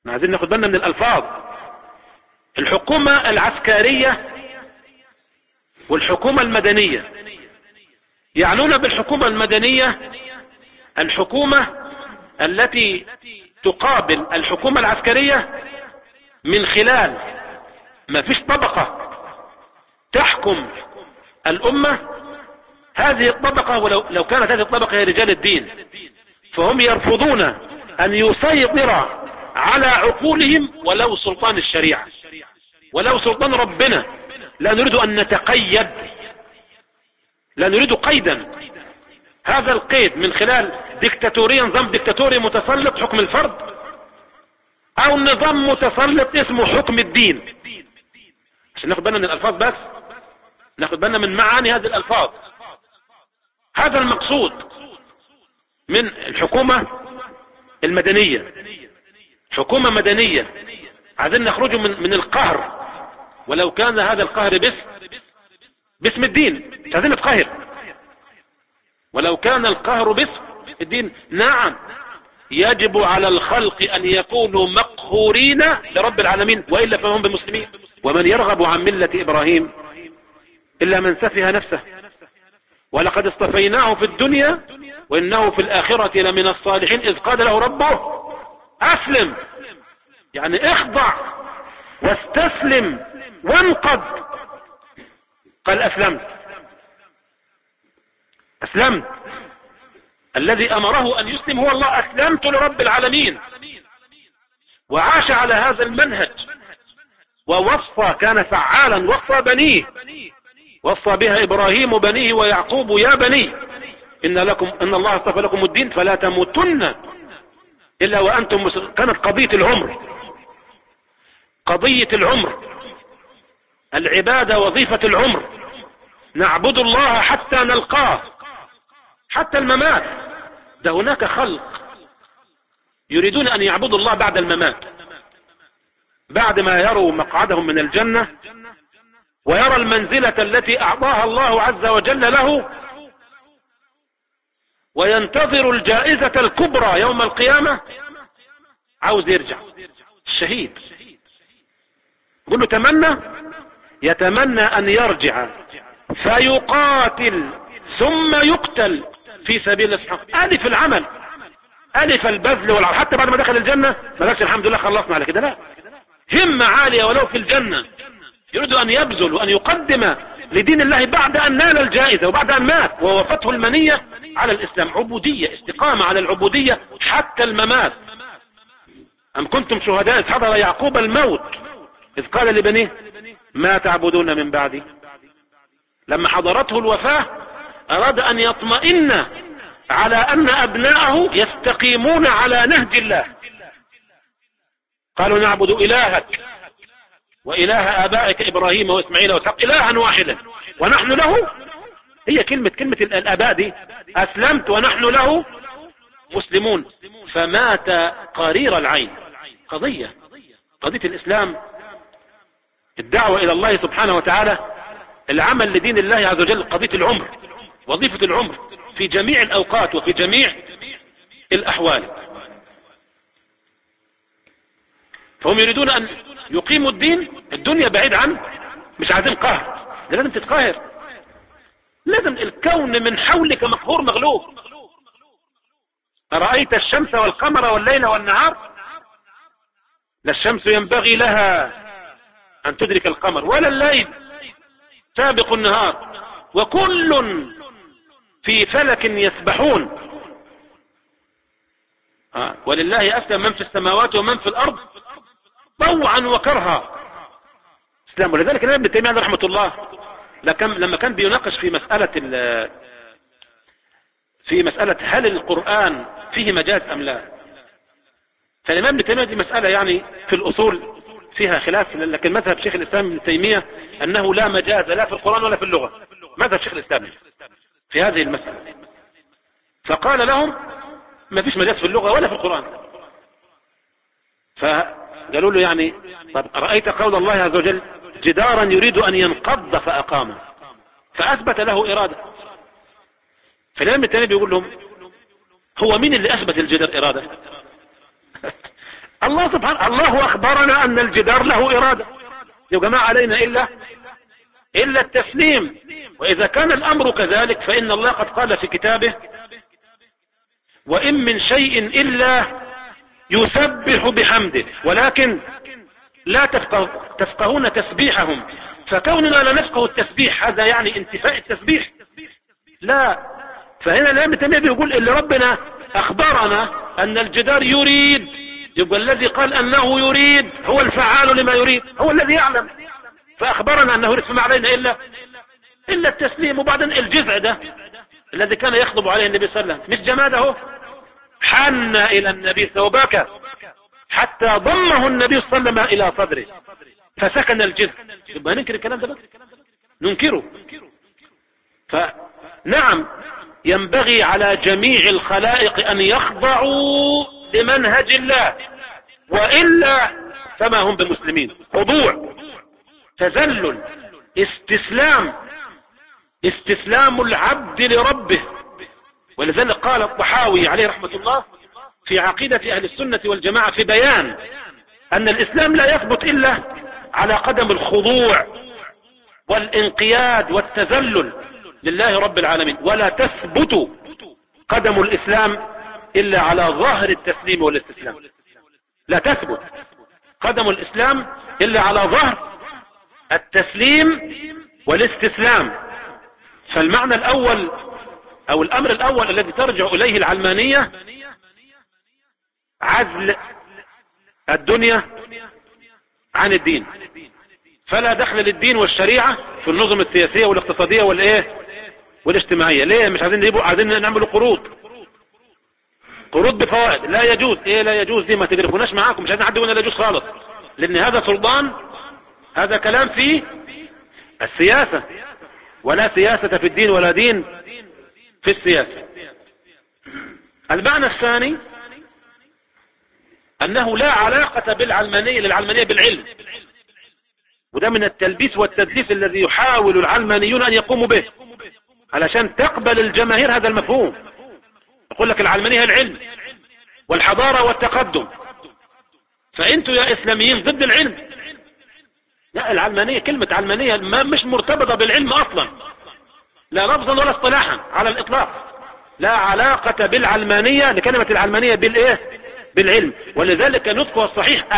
عايزين ناخد بالنا من الألفاظ. الحكومة العسكرية والحكومة المدنية. يعنون بالحكومة المدنية الحكومة التي تقابل الحكومة العسكرية من خلال ما فيش طبقة تحكم الأمة. هذه الطبقة ولو كانت هذه الطبقة هي رجال الدين، فهم يرفضون أن يسيطر على عقولهم ولو سلطان الشريعة ولو سلطان ربنا. لا نريد أن نتقيد، لا نريد قيدا. هذا القيد من خلال ديكتاتورية، نظام ديكتاتوري متسلط حكم الفرد، أو نظام متسلط اسمه حكم الدين. عشان ناخد بالنا من الألفاظ، بس ناخد بالنا من معاني هذه الألفاظ. هذا المقصود من الحكومة المدنية. حكومة مدنية عايزين نخرج من القهر، ولو كان هذا القهر باسم الدين. مش عايزين نتقهر، ولو كان القهر باسم الدين. نعم، يجب على الخلق أن يكونوا مقهورين لرب العالمين، وإلا فهم بمسلمين. ومن يرغب عن ملة إبراهيم إلا من سفه نفسه ولقد اصطفيناه في الدنيا وإنه في الآخرة لمن الصالحين إذ قال له ربه أسلم، يعني اخضع واستسلم وانقض. قال أسلمت. الذي أمره أن يسلم هو الله. أسلمت لرب العالمين، وعاش على هذا المنهج، ووصى، كان فعالا، وصى بنيه، وصى بها إبراهيم بنيه ويعقوب يا بني إن الله اصطفى لكم الدين فلا تموتن إلا وأنتم مسلمون. كانت قضية العمر، العبادة وظيفة العمر. نعبد الله حتى نلقاه، حتى الممات. ده هناك خلق يريدون أن يعبدوا الله بعد الممات، بعد ما يروا مقعدهم من الجنة ويرى المنزلة التي أعطاها الله عز وجل له، وينتظر الجائزة الكبرى يوم القيامة. عاوز يرجع الشهيد، يقول له يتمنى أن يرجع فيقاتل ثم يقتل في سبيل الله. ألف العمل، ألف البذل والعمل. حتى بعد ما دخل الجنة ما قالش الحمد لله خلصنا على كده، لا، همة عالية ولو في الجنة. يريد أن يبذل وأن يقدم لدين الله بعد أن نال الجائزة وبعد أن مات ووفته المنية على الإسلام. عبودية، استقامة على العبودية حتى الممات. أم كنتم شهداء إذ حضر يعقوب الموت إذ قال لبنيه ما تعبدون من بعدي. لما حضرته الوفاة أراد أن يطمئن على أن أبناءه يستقيمون على نهج الله. قالوا نعبد إلهك وإله آبائك إبراهيم وإسماعيل وإسحاق إلها واحدا ونحن له. هي كلمة الآباء دي، أسلمت ونحن له مسلمون. فمات قرير العين. قضية الإسلام، الدعوة إلى الله سبحانه وتعالى، العمل لدين الله عز وجل، قضية العمر، وظيفة العمر في جميع الأوقات وفي جميع الأحوال. فهم يريدون أن يقيموا الدنيا بعيد عنه. مش عايزين قهر، لازم تتقاهر، لازم الكون من حولك مقهور مغلوب. أرأيت الشمس والقمر والليل والنهار؟ لا الشمس ينبغي لها أن تدرك القمر ولا الليل سابق النهار، وكل في فلك يسبحون. ولله أسلم من في السماوات ومن في الأرض طوعا وكرها. اسلام. ولذلك الإمام ابن تيمية رحمة الله لما كان بيناقش في مسألة هل القرآن فيه مجاز أم لا، فالإمام ابن تيمية دي مسألة يعني في الأصول فيها خلاف، لكن مذهب شيخ الإسلام ابن تيمية أنه لا مجاز لا في القرآن ولا في اللغة. مذهب شيخ الإسلام في هذه المسألة. فقال لهم ما فيش مجاز في اللغة ولا في القرآن. فقالوا له يعني طب رأيت قول الله عز وجل جدارا يريد أن ينقض فأقامه، فأثبت له إرادة. فالإمام التاني بيقول لهم هو مين اللي أثبت الجدار إرادة؟ الله أخبرنا أن الجدار له إرادة. يا جماعة علينا إلا التسليم. وإذا كان الأمر كذلك فإن الله قد قال في كتابه: وإن من شيء إلا يسبح بحمده ولكن لا تفقهون تسبيحهم. فكوننا لا نفقه التسبيح هذا يعني انتفاء التسبيح؟ لا. فهنا الإمام ابن تيمية بيقول اللي ربنا أخبرنا أن الجدار يريد، يبقى الذي قال أنه يريد هو الفعال لما يريد، هو الذي يعلم، فأخبرنا أنه يريد. فما علينا إلا التسليم. وبعدين الجذع ده الذي كان يخطب عليه النبي صلى الله عليه وسلم مش جماده، حن إلى النبي وبكى حتى ضمه النبي صلى الله عليه وسلم إلى صدره فسكن الجذع. يبقى ننكر الكلام ده بقى؟ ننكره. فنعم ينبغي على جميع الخلائق أن يخضعوا لمنهج الله، وإلا فما هم بمسلمين. خضوع، تذلل، استسلام العبد لربه. ولذلك قال الطحاوي عليه رحمة الله في عقيدة أهل السنة والجماعة في بيان أن الإسلام لا يثبت إلا على قدم الخضوع والانقياد والتذلل لله رب العالمين، ولا تثبت قدم الإسلام إلا على ظاهر التسليم والاستسلام. لا تثبت قدم الإسلام إلا على ظهر التسليم والاستسلام. فالمعنى الأول أو الأمر الأول الذي ترجع إليه العلمانية عزل الدنيا عن الدين، فلا دخل للدين والشريعة في النظم السياسية والاقتصادية والاجتماعية. ليه؟ مش عايزين نعمل قروض بفوائد، لا يجوز. لا يجوز دي ما تجربوناش معاكم، مش عايزين عندنا لا يجوز خالص، لأن هذا سلطان، هذا كلام في السياسة، ولا سياسة في الدين ولا دين في السياسة. المعنى الثاني أنه لا علاقة للعلمانية بالعلم، وده من التلبيس والتدليس الذي يحاول العلمانيون أن يقوموا به علشان تقبل الجماهير هذا المفهوم. يقول لك العلمانية العلم والحضارة والتقدم، فأنتوا يا إسلاميين ضد العلم. لا، العلمانية كلمة علمانية مش مرتبطة بالعلم أصلا، لا لفظا ولا اصطلاحا على الإطلاق. لا علاقة بالعلمانية لكلمة العلمانية بالعلم. ولذلك نطقها الصحيح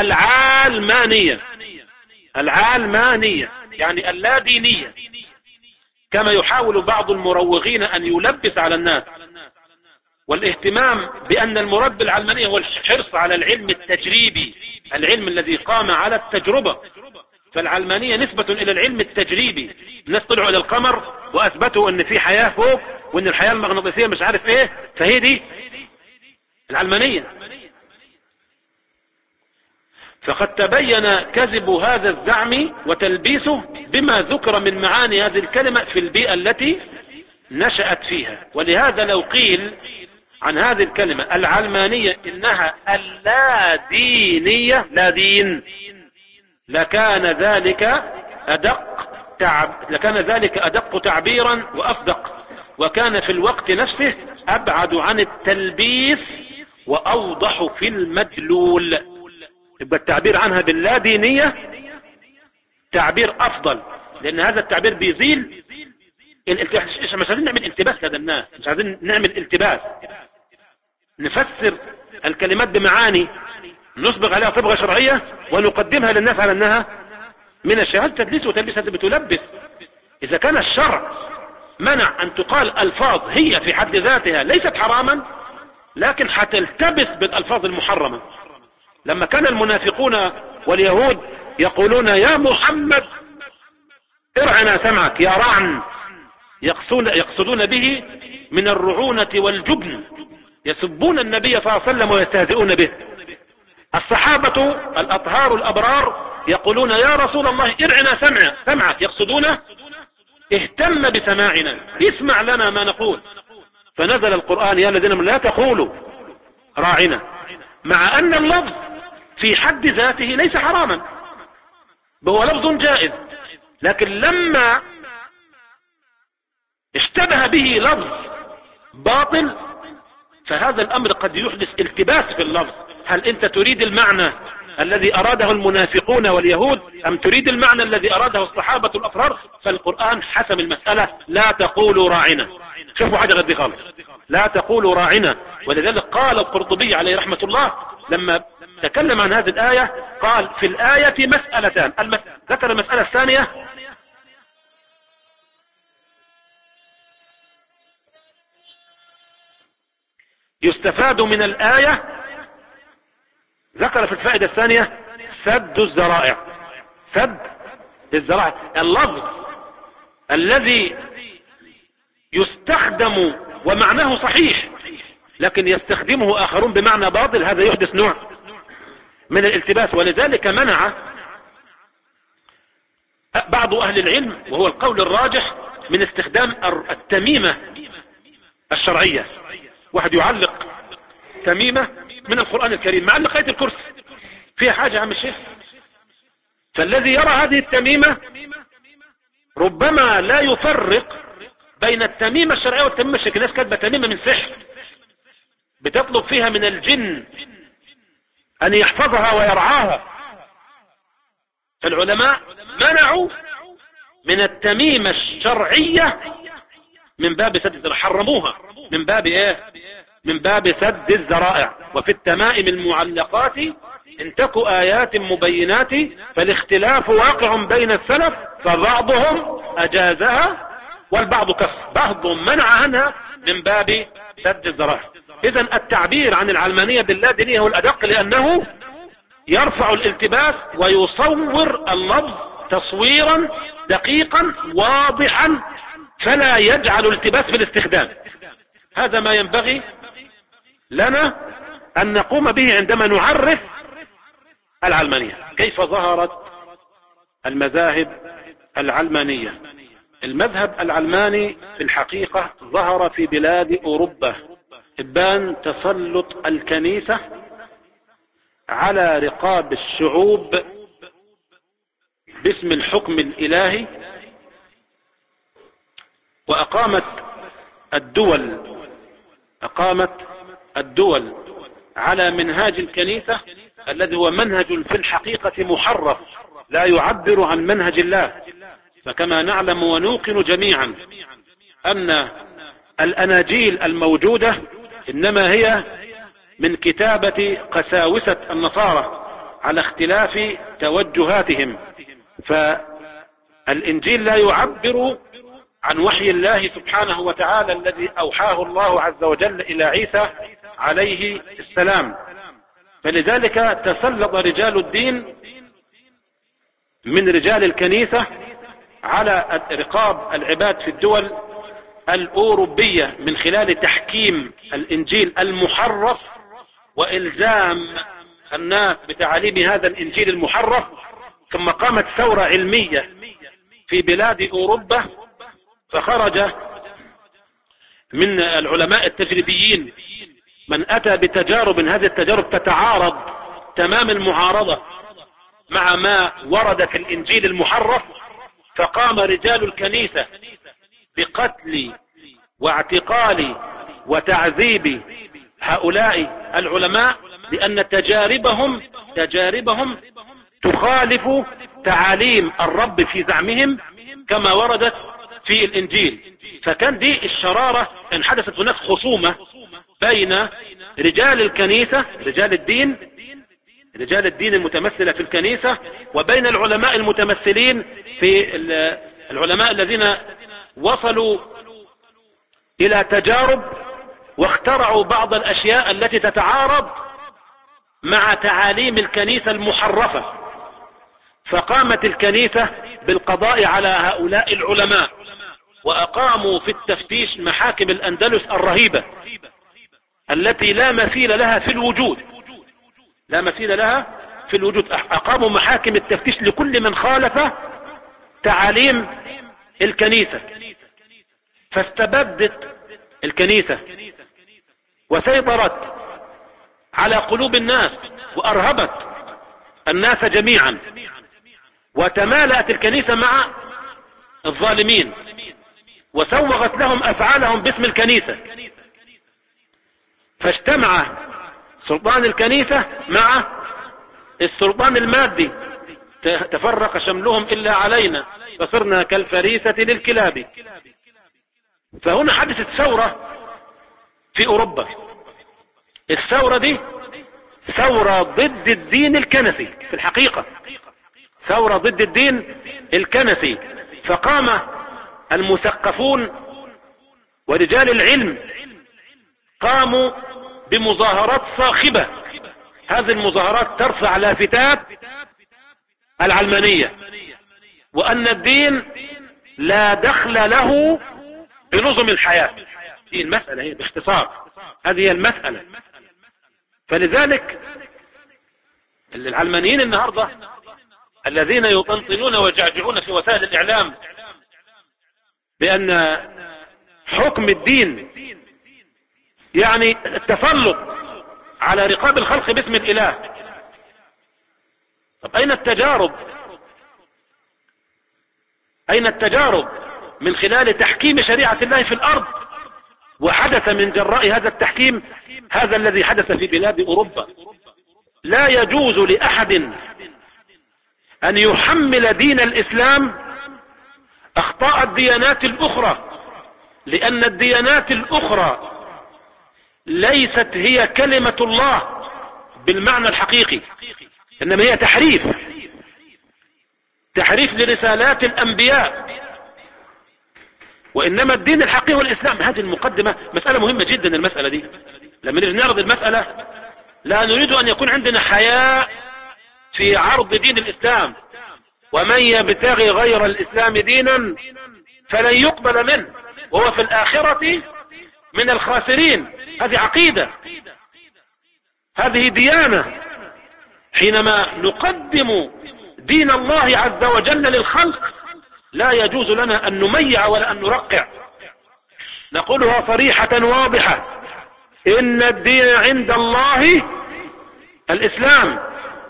العالمانية يعني اللادينية، كما يحاول بعض المروغين أن يلبس على الناس. والاهتمام بأن المراد بالعلمانية هو الحرص على العلم التجريبي، العلم الذي قام على التجربة. فالعلمانية نسبة إلى العلم التجريبي. الناس طلعوا إلى القمر وأثبتوا أن في حياة فوق، وأن الحياة المغناطيسية مش عارف إيه، فهي دي العلمانية. فقد تبين كذب هذا الزعم وتلبيسه بما ذكر من معاني هذه الكلمة في البيئة التي نشأت فيها. ولهذا لو قيل عن هذه الكلمة العلمانية إنها اللادينية، لا دين، لكان ذلك أدق تعبيرا وأصدق، وكان في الوقت نفسه أبعد عن التلبيس وأوضح في المدلول. يبقى التعبير عنها باللادينية تعبير أفضل، لأن هذا التعبير بيزيل مش عايزين نعمل التباس لدى الناس، مش عايزين نعمل التباس، نفسر الكلمات بمعاني نصبغ عليها صبغة شرعية ونقدمها للناس على أنها من الشرع. التدليس وتلبيس هذا بتلبس. إذا كان الشرع منع أن تقال ألفاظ هي في حد ذاتها ليست حراما، لكن حتلتبس بالألفاظ المحرمة. لما كان المنافقون واليهود يقولون يا محمد ارعنا سمعك، يا رعن، يقصدون به من الرعونة والجبن، يسبون النبي صلى الله عليه وسلم ويستهزئون به. الصحابة الأطهار الأبرار يقولون يا رسول الله ارعنا سمعك، يقصدون اهتم بسماعنا، اسمع لنا ما نقول. فنزل القرآن يا الذين لا تقولوا راعنا، مع أن اللفظ في حد ذاته ليس حراما، هو لفظ جائز، لكن لما اشتبه به لفظ باطل فهذا الأمر قد يحدث التباس في اللفظ، هل انت تريد المعنى الذي اراده المنافقون واليهود ام تريد المعنى الذي اراده الصحابة الافرار؟ فالقرآن حسم المسألة، لا تقولوا راعنا. شوفوا حاجة غير خالص، لا تقولوا راعنا. ولذلك قال القرطبي عليه رحمة الله لما تكلم عن هذه الآية قال في الآية مسألتان، ذكر المسألة الثانية يستفاد من الآية، ذكر في الفائدة الثانية سد الذرائع. سد الذرائع اللفظ الذي يستخدم ومعناه صحيح لكن يستخدمه آخرون بمعنى باطل، هذا يحدث نوع من الالتباس. ولذلك منع بعض أهل العلم، وهو القول الراجح، من استخدام التميمة الشرعية. واحد يعلق تميمة من القرآن الكريم، معلق آية الكرسي فيها حاجة يا عم الشيخ. فالذي يرى هذه التميمة ربما لا يفرق بين التميمة الشرعية والتميمة الشرعية. الناس كاتبة تميمة من سحر بتطلب فيها من الجن أن يحفظها ويرعاها. فالعلماء منعوا من التميمة الشرعية من باب سد الذرائع، حرموها من باب ايه؟ من باب سد الذرائع. وفي التمائم المعلقات ان تك آيات مبينات فالاختلاف واقع بين السلف فبعضهم أجازها والبعض كف، بعضهم منع عنها من باب سد الذرائع. إذن التعبير عن العلمانية باللادينية هو الأدق، لأنه يرفع الالتباس ويصور اللفظ تصويرا دقيقا واضحا فلا يجعل التباس في الاستخدام. هذا ما ينبغي لنا أن نقوم به عندما نعرف العلمانية. كيف ظهرت المذاهب العلمانية؟ المذهب العلماني في الحقيقة ظهر في بلاد أوروبا إبان تسلط الكنيسة على رقاب الشعوب باسم الحكم الإلهي، وأقامت الدول على منهاج الكنيسة الذي هو منهج في الحقيقة محرف لا يعبر عن منهج الله. فكما نعلم ونوقن جميعا أن الأناجيل الموجودة إنما هي من كتابة قساوسة النصارى على اختلاف توجهاتهم، فالإنجيل لا يعبر عن وحي الله سبحانه وتعالى الذي أوحاه الله عز وجل إلى عيسى عليه السلام. فلذلك تسلط رجال الدين من رجال الكنيسة على رقاب العباد في الدول الأوروبية من خلال تحكيم الإنجيل المحرف وإلزام الناس بتعاليم هذا الإنجيل المحرف. ثم قامت ثورة علمية في بلاد أوروبا، فخرج من العلماء التجريبيين من أتى بتجارب، هذه التجارب تتعارض تمام المعارضة مع ما ورد في الإنجيل المحرف، فقام رجال الكنيسة بقتل واعتقال وتعذيب هؤلاء العلماء لأن تجاربهم تخالف تعاليم الرب في زعمهم كما وردت في الإنجيل. فكان دي الشرارة ان حدثت هناك خصومة بين رجال الكنيسة، رجال الدين المتمثلة في الكنيسة، وبين العلماء المتمثلين في العلماء الذين وصلوا إلى تجارب واخترعوا بعض الأشياء التي تتعارض مع تعاليم الكنيسة المحرفة. فقامت الكنيسة بالقضاء على هؤلاء العلماء، وأقاموا في التفتيش محاكم الأندلس الرهيبة التي لا مثيل لها في الوجود، أقاموا محاكم التفتيش لكل من خالف تعاليم الكنيسة. فاستبدت الكنيسة وسيطرت على قلوب الناس وأرهبت الناس جميعا، وتمالأت الكنيسة مع الظالمين وسوغت لهم أفعالهم باسم الكنيسة. فاجتمع سلطان الكنيسة مع السلطان المادي، تفرق شملهم إلا علينا فصرنا كالفريسة للكلاب. فهنا حدثت ثورة في أوروبا. الثورة دي ثورة ضد الدين الكنسي، في الحقيقة ثورة ضد الدين الكنسي. فقام المثقفون ورجال العلم قاموا بمظاهرات صاخبة. هذه المظاهرات ترفع لافتات العلمانية، وأن الدين لا دخل له بنظم الحياة. هي المسألة، هي باختصار هذه هي المسألة. فلذلك العلمانيين النهاردة الذين يطنطنون ويجعجعون في وسائل الإعلام بأن حكم الدين يعني التسلط على رقاب الخلق باسم الإله. طب أين التجارب؟ أين التجارب من خلال تحكيم شريعة الله في الأرض؟ وحدث من جراء هذا التحكيم هذا الذي حدث في بلاد أوروبا. لا يجوز لأحد أن يحمل دين الإسلام أخطاء الديانات الأخرى، لأن الديانات الأخرى ليست هي كلمة الله بالمعنى الحقيقي، إنما هي تحريف لرسالات الأنبياء. وإنما الدين الحقيقي هو الإسلام. هذه المقدمة مسألة مهمة جدا. المسألة دي لما نريد نعرض المسألة لا نريد أن يكون عندنا حياء في عرض دين الإسلام. ومن يبتغي غير الإسلام دينا فلن يقبل منه وهو في الآخرة من الخاسرين. هذه عقيدة، هذه ديانة. حينما نقدم دين الله عز وجل للخلق لا يجوز لنا أن نميع ولا أن نرقع، نقولها صريحة واضحة: إن الدين عند الله الإسلام.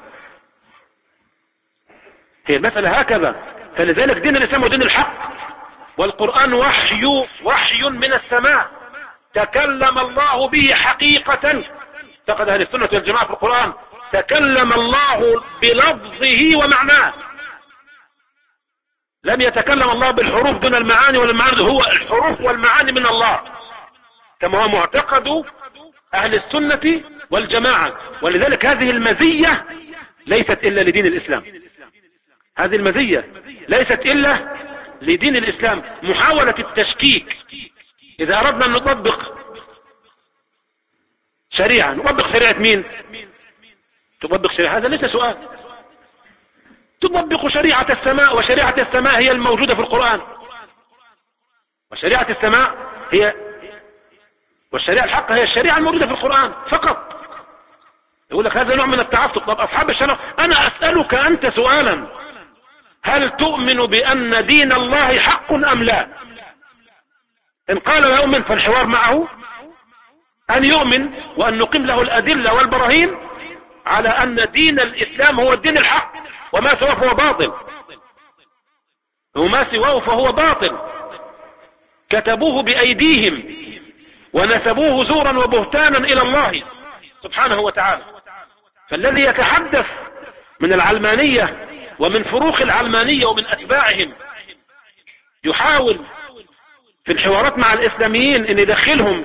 هي المسألة هكذا. فلذلك دين الإسلام هو دين الحق، والقرآن وحي من السماء تكلم الله به حقيقة. اعتقد أهل السنة والجماعة في القرآن تكلم الله بلفظه ومعناه، لم يتكلم الله بالحروف دون المعاني، ولا المعاني هو الحروف والمعاني من الله، كما هو معتقد أهل السنة والجماعة. ولذلك هذه المزية ليست إلا لدين الإسلام. هذه المزية ليست إلا لدين الإسلام. محاولة التشكيك، إذا أردنا أن نطبق شريعة نطبق شريعة مين؟ تطبق شريعة، هذا ليس سؤال. تطبق شريعة السماء، وشريعة السماء هي الموجودة في القرآن، وشريعة السماء هي والشريعة الحق هي الشريعة الموجودة في القرآن فقط. يقول لك هذا نوع من التعصب. طب أصحاب الشرع، أنا أسألك أنت سؤالا: هل تؤمن بأن دين الله حق أم لا؟ إن قال لا أؤمن فالحوار معه أن يؤمن، وأن نقيم له الأدلة والبراهين على أن دين الإسلام هو الدين الحق، وما سواه فهو باطل، وما سواه فهو باطل. كتبوه بأيديهم ونسبوه زورا وبهتانا إلى الله سبحانه وتعالى. فالذي يتحدث من العلمانية ومن فروق العلمانية ومن أتباعهم يحاول في الحوارات مع الإسلاميين أن يدخلهم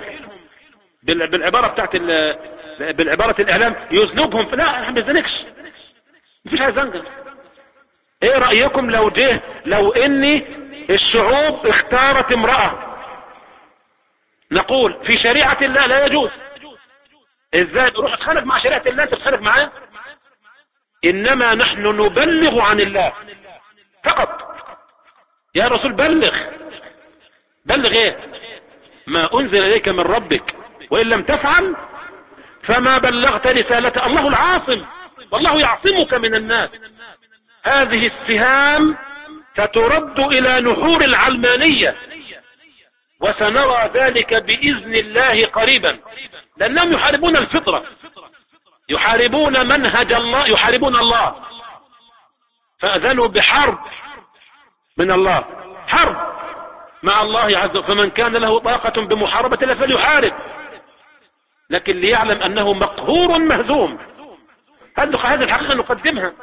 بالعبارة الإعلام يزنبهم. لا، احنا ما بنزنكش، مفيش حاجة زنجة. ايه رأيكم لو اني الشعوب اختارت امرأة، نقول في شريعة الله لا يجوز. ازاي تروح تخالف مع شريعة الله؟ انت تخالف معاه. انما نحن نبلغ عن الله فقط. يا رسول بلغ ايه؟ ما انزل اليك من ربك، وان لم تفعل فما بلغت رسالته. الله العاصم، والله يعصمك من الناس. هذه السهام سترد الى نحور العلمانية، وسنرى ذلك بإذن الله قريبا، لأنهم يحاربون الفطرة، يحاربون منهج الله، يحاربون الله. فأذنوا بحرب من الله، حرب مع الله عز وجل. فمن كان له طاقة بمحاربة الله فليحارب. لكن ليعلم أنه مقهور مهزوم. هذه الحقيقة نقدمها.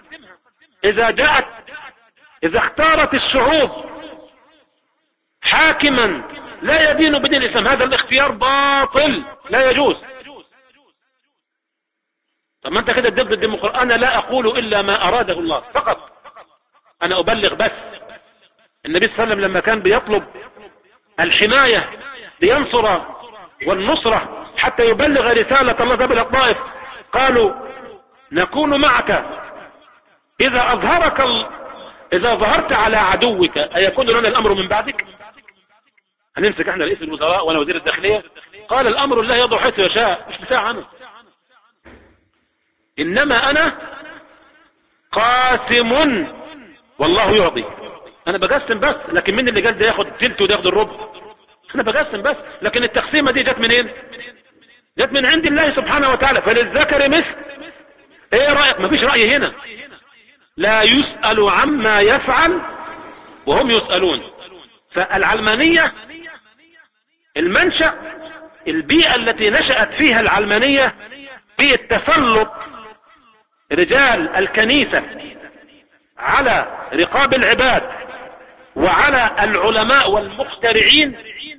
إذا اختارت الشعوب حاكما لا يدين بدين الإسلام، هذا الاختيار باطل لا يجوز. طب ما انت كده ضد الديمقراطية. انا لا اقول الا ما اراده الله فقط، انا ابلغ بس. النبي صلى الله عليه وسلم لما كان بيطلب الحماية لينصر والنصرة حتى يبلغ رسالة الله إلى الطائف، قالوا نكون معك إذا ظهرت على عدوك أيكون لنا الأمر من بعدك؟ هنمسك احنا رئيس الوزراء وانا وزير الداخلية؟ قال الأمر الله يضع حيث يشاء، مش بتاع أنا، إنما أنا قاسم والله يعطي. أنا بقسم بس، لكن مين اللي قال ده ياخد تلت وده ياخد الربع؟ أنا بقسم بس، لكن التقسيمة دي جت منين؟ جت من عند الله سبحانه وتعالى. فللذكر مثل. ايه رأيك؟ مفيش رأي هنا. لا يسأل عما يفعل وهم يسألون. فالعلمانية المنشأ، البيئة التي نشأت فيها العلمانية بيئة تسلط رجال الكنيسة على رقاب العباد وعلى العلماء والمخترعين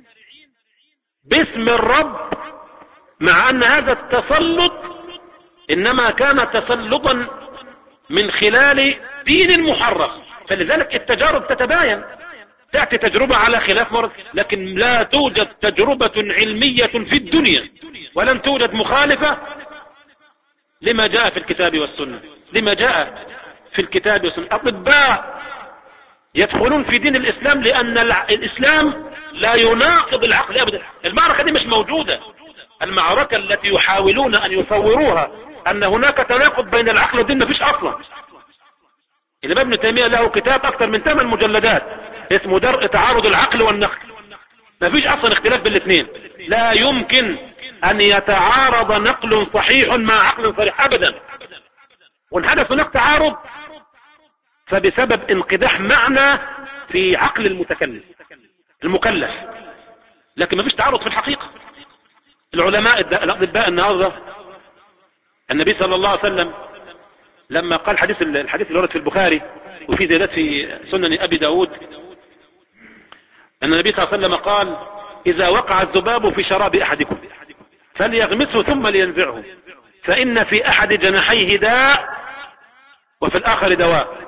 باسم الرب، مع أن هذا التسلط إنما كان تسلطا من خلال دين محرف. فلذلك التجارب تتباين، تأتي تجربة على خلاف مرض، لكن لا توجد تجربة علمية في الدنيا ولن توجد مخالفة لما جاء في الكتاب والسنة. لما جاء في الكتاب والسنة. أطباء يدخلون في دين الإسلام لأن الإسلام لا يناقض العقل أبدا. المعركة دي مش موجودة. المعركة التي يحاولون أن يصوروها أن هناك تناقض بين العقل والدين مفيش أصلا. الإمام ابن تيمية له كتاب أكثر من 8 مجلدات اسمه درء تعارض العقل والنقل. مفيش أصلا اختلاف بين الاثنين. لا يمكن أن يتعارض نقل صحيح مع عقل صريح أبدا. وإن حدث هناك تعارض فبسبب انقداح معنى في عقل المكلف، لكن مفيش تعارض في الحقيقة. العلماء الأطباء النهارده، النبي صلى الله عليه وسلم لما قال الحديث اللي ورد في البخاري وفي زيادات في سنن أبي داود، أن النبي صلى الله عليه وسلم قال إذا وقع الذباب في شراب أحدكم فليغمسه ثم لينزعه، فإن في أحد جناحيه داء وفي الآخر دواء.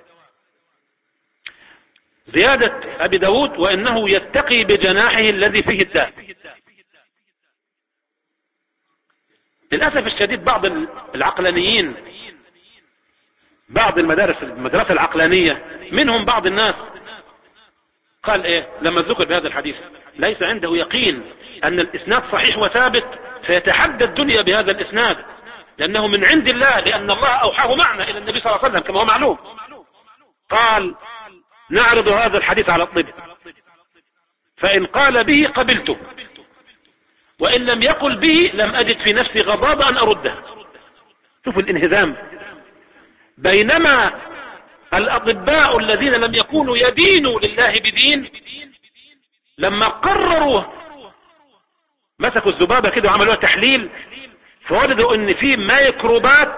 زيادة أبي داود وإنه يتقي بجناحه الذي فيه الداء. للأسف الشديد بعض العقلانيين، بعض المدرسة العقلانية منهم بعض الناس قال ايه لما ذكر بهذا الحديث؟ ليس عنده يقين أن الإسناد صحيح وثابت فيتحدى الدنيا بهذا الإسناد لأنه من عند الله، لأن الله أوحاه معنا إلى النبي صلى الله عليه وسلم كما هو معلوم. قال نعرض هذا الحديث على الطب، فإن قال به قبلته، وإن لم يقل به لم أجد في نفسي غضاضة أن أرده. شوفوا الانهزام. بينما الأطباء الذين لم يكونوا يدينوا لله بدين لما قرروا مسكوا الذبابة كده وعملوها تحليل فوجدوا ان في ميكروبات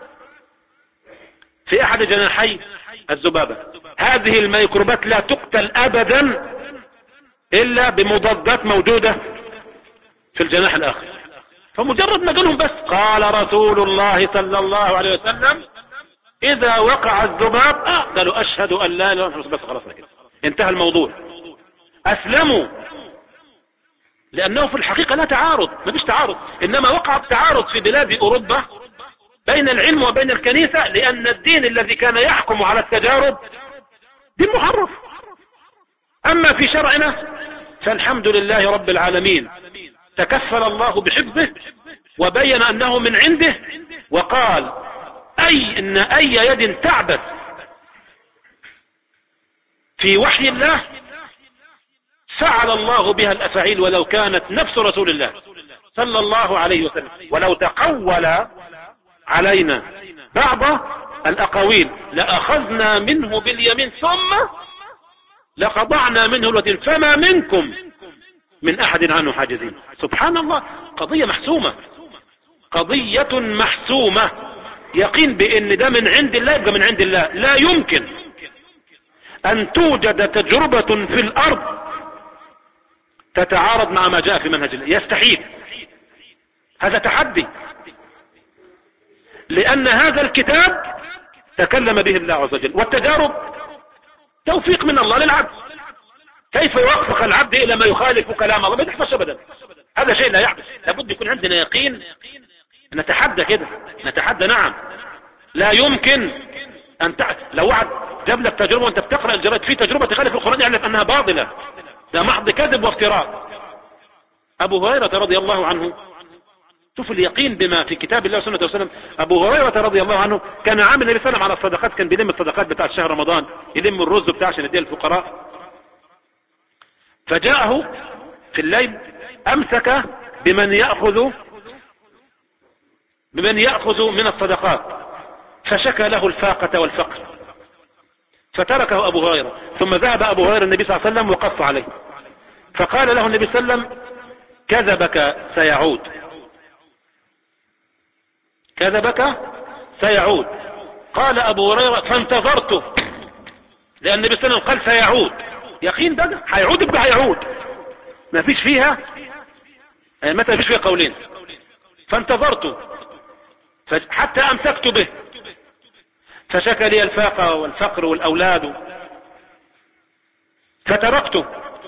في احد جناحي الذبابة. هذه الميكروبات لا تقتل ابدا الا بمضادات موجودة في الجناح الاخر. فمجرد ما قالهم بس قال رسول الله صلى الله عليه وسلم اذا وقع الذباب قالوا اشهد ان لا اله الا الله، بس خلاص كده انتهى الموضوع. اسلموا لانه في الحقيقة لا تعارض، ما فيش تعارض، انما وقع التعارض في بلاد اوروبا بين العلم وبين الكنيسة لان الدين الذي كان يحكم على التجارب دين محرف. اما في شرعنا فالحمد لله رب العالمين تكفل الله بحفظه وبين انه من عنده، وقال ان اي يد تعبث في وحي الله فعل الله بها الافاعيل ولو كانت نفس رسول الله صلى الله عليه وسلم، ولو تقول علينا بعض الاقاويل لاخذنا منه باليمين ثم لقطعنا منه الوتين فما منكم من احد عنه حاجزين. سبحان الله. قضية محسومة، قضية محسومة، يقين بان ده من عند الله يبقى من عند الله. لا يمكن ان توجد تجربة في الارض تتعارض مع ما جاء في منهج الله، يستحيل. هذا تحدي، لان هذا الكتاب تكلم به الله عز وجل، والتجارب توفيق من الله للعبد. كيف يوفق العبد الى ما يخالف كلام الله؟ ما تحصلش ابدا، هذا شيء لا يحدث. لابد يكون عندنا يقين. نتحدى كده، نتحدى. نعم، لا يمكن ان لو واحد جاب لك تجربه وانت بتقرا الجرائد في تجربه تخالف القران، يعرف انها باطله، ده محض كذب وافتراء. ابو هريره رضي الله عنه، شوف اليقين بما في كتاب الله وسنة وسلم. ابو هريره رضي الله عنه كان عامل النبي صلى الله عليه وسلم على الصدقات، كان بيلم الصدقات بتاع شهر رمضان، يلم الرز بتاع عشان يديه للفقراء. فجاءه في الليل امسك بمن يأخذ من الصدقات، فشكى له الفاقة والفقر، فتركه أبو هريرة. ثم ذهب أبو هريرة النبي صلى الله عليه وسلم وقص عليه، فقال له النبي صلى الله عليه وسلم: كذبك سيعود، كذبك سيعود. قال أبو هريرة: فانتظرته، لأن النبي صلى الله عليه وسلم قال سيعود، يقين بقى هيعود، يبقى هيعود، ما فيش فيها متى، فيش فيها قولين. فانتظرته حتى أمسكت به، فشكى لي الفاقة والفقر والأولاد، فتركته.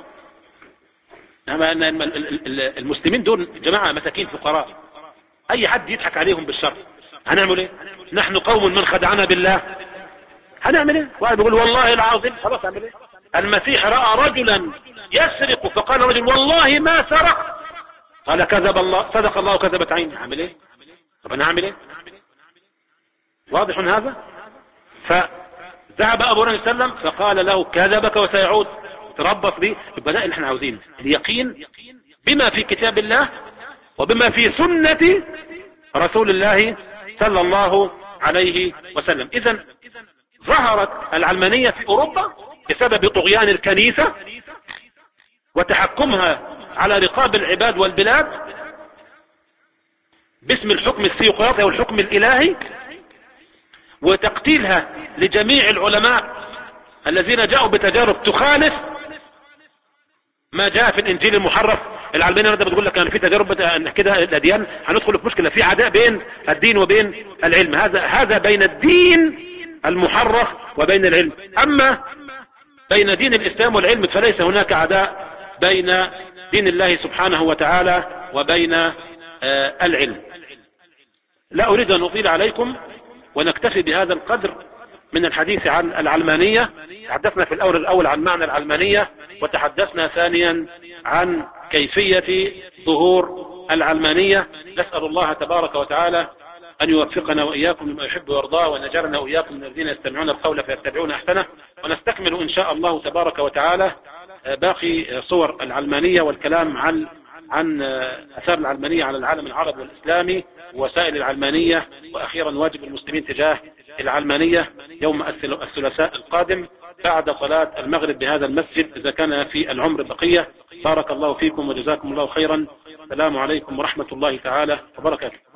المسلمين دول جماعة مساكين فقراء، أي حد يضحك عليهم بالشر هنعمل ايه؟ نحن قوم من خدعنا بالله، هنعمل ايه؟ واحد بيقول والله العظيم، خلاص اعمل ايه؟ المسيح رأى رجلا يسرق فقال رجل والله ما سرق، قال كذب الله، صدق الله وكذبت عيني. هعمل ايه؟ طب انا هعمل ايه؟ واضح هذا؟ فذهب ابو هريره وسلم فقال له: كذبك وسيعود، تربص به. يبقى ده اللي احنا عاوزينه، اليقين بما في كتاب الله وبما في سنة رسول الله صلى الله عليه وسلم. اذا ظهرت العلمانية في اوروبا بسبب طغيان الكنيسة وتحكمها على رقاب العباد والبلاد باسم الحكم الثيوقراطي والحكم الالهي، وتقتيلها لجميع العلماء الذين جاءوا بتجارب تخالف ما جاء في الانجيل المحرف. العلمانية ده بتقول لك يعني في تجارب كده الاديان، هندخل في مشكلة، في عداء بين الدين وبين العلم. هذا بين الدين المحرف وبين العلم. اما بين دين الاسلام والعلم فليس هناك عداء بين دين الله سبحانه وتعالى وبين العلم. لا اريد ان اطيل عليكم، ونكتفي بهذا القدر من الحديث عن العلمانية. تحدثنا في الأول عن معنى العلمانية، وتحدثنا ثانيا عن كيفية ظهور العلمانية. نسأل الله تبارك وتعالى أن يوفقنا وإياكم لما يحب ويرضاه، وأن يجعلنا وإياكم من الذين يستمعون القول فيتبعون أحسنه. ونستكمل إن شاء الله تبارك وتعالى باقي صور العلمانية والكلام عن أثار العلمانية على العالم العربي والإسلامي ووسائل العلمانية، وأخيرا واجب المسلمين تجاه العلمانية يوم الثلاثاء القادم بعد صلاة المغرب بهذا المسجد إذا كان في العمر بقية. بارك الله فيكم وجزاكم الله خيرا. السلام عليكم ورحمة الله تعالى وبركاته.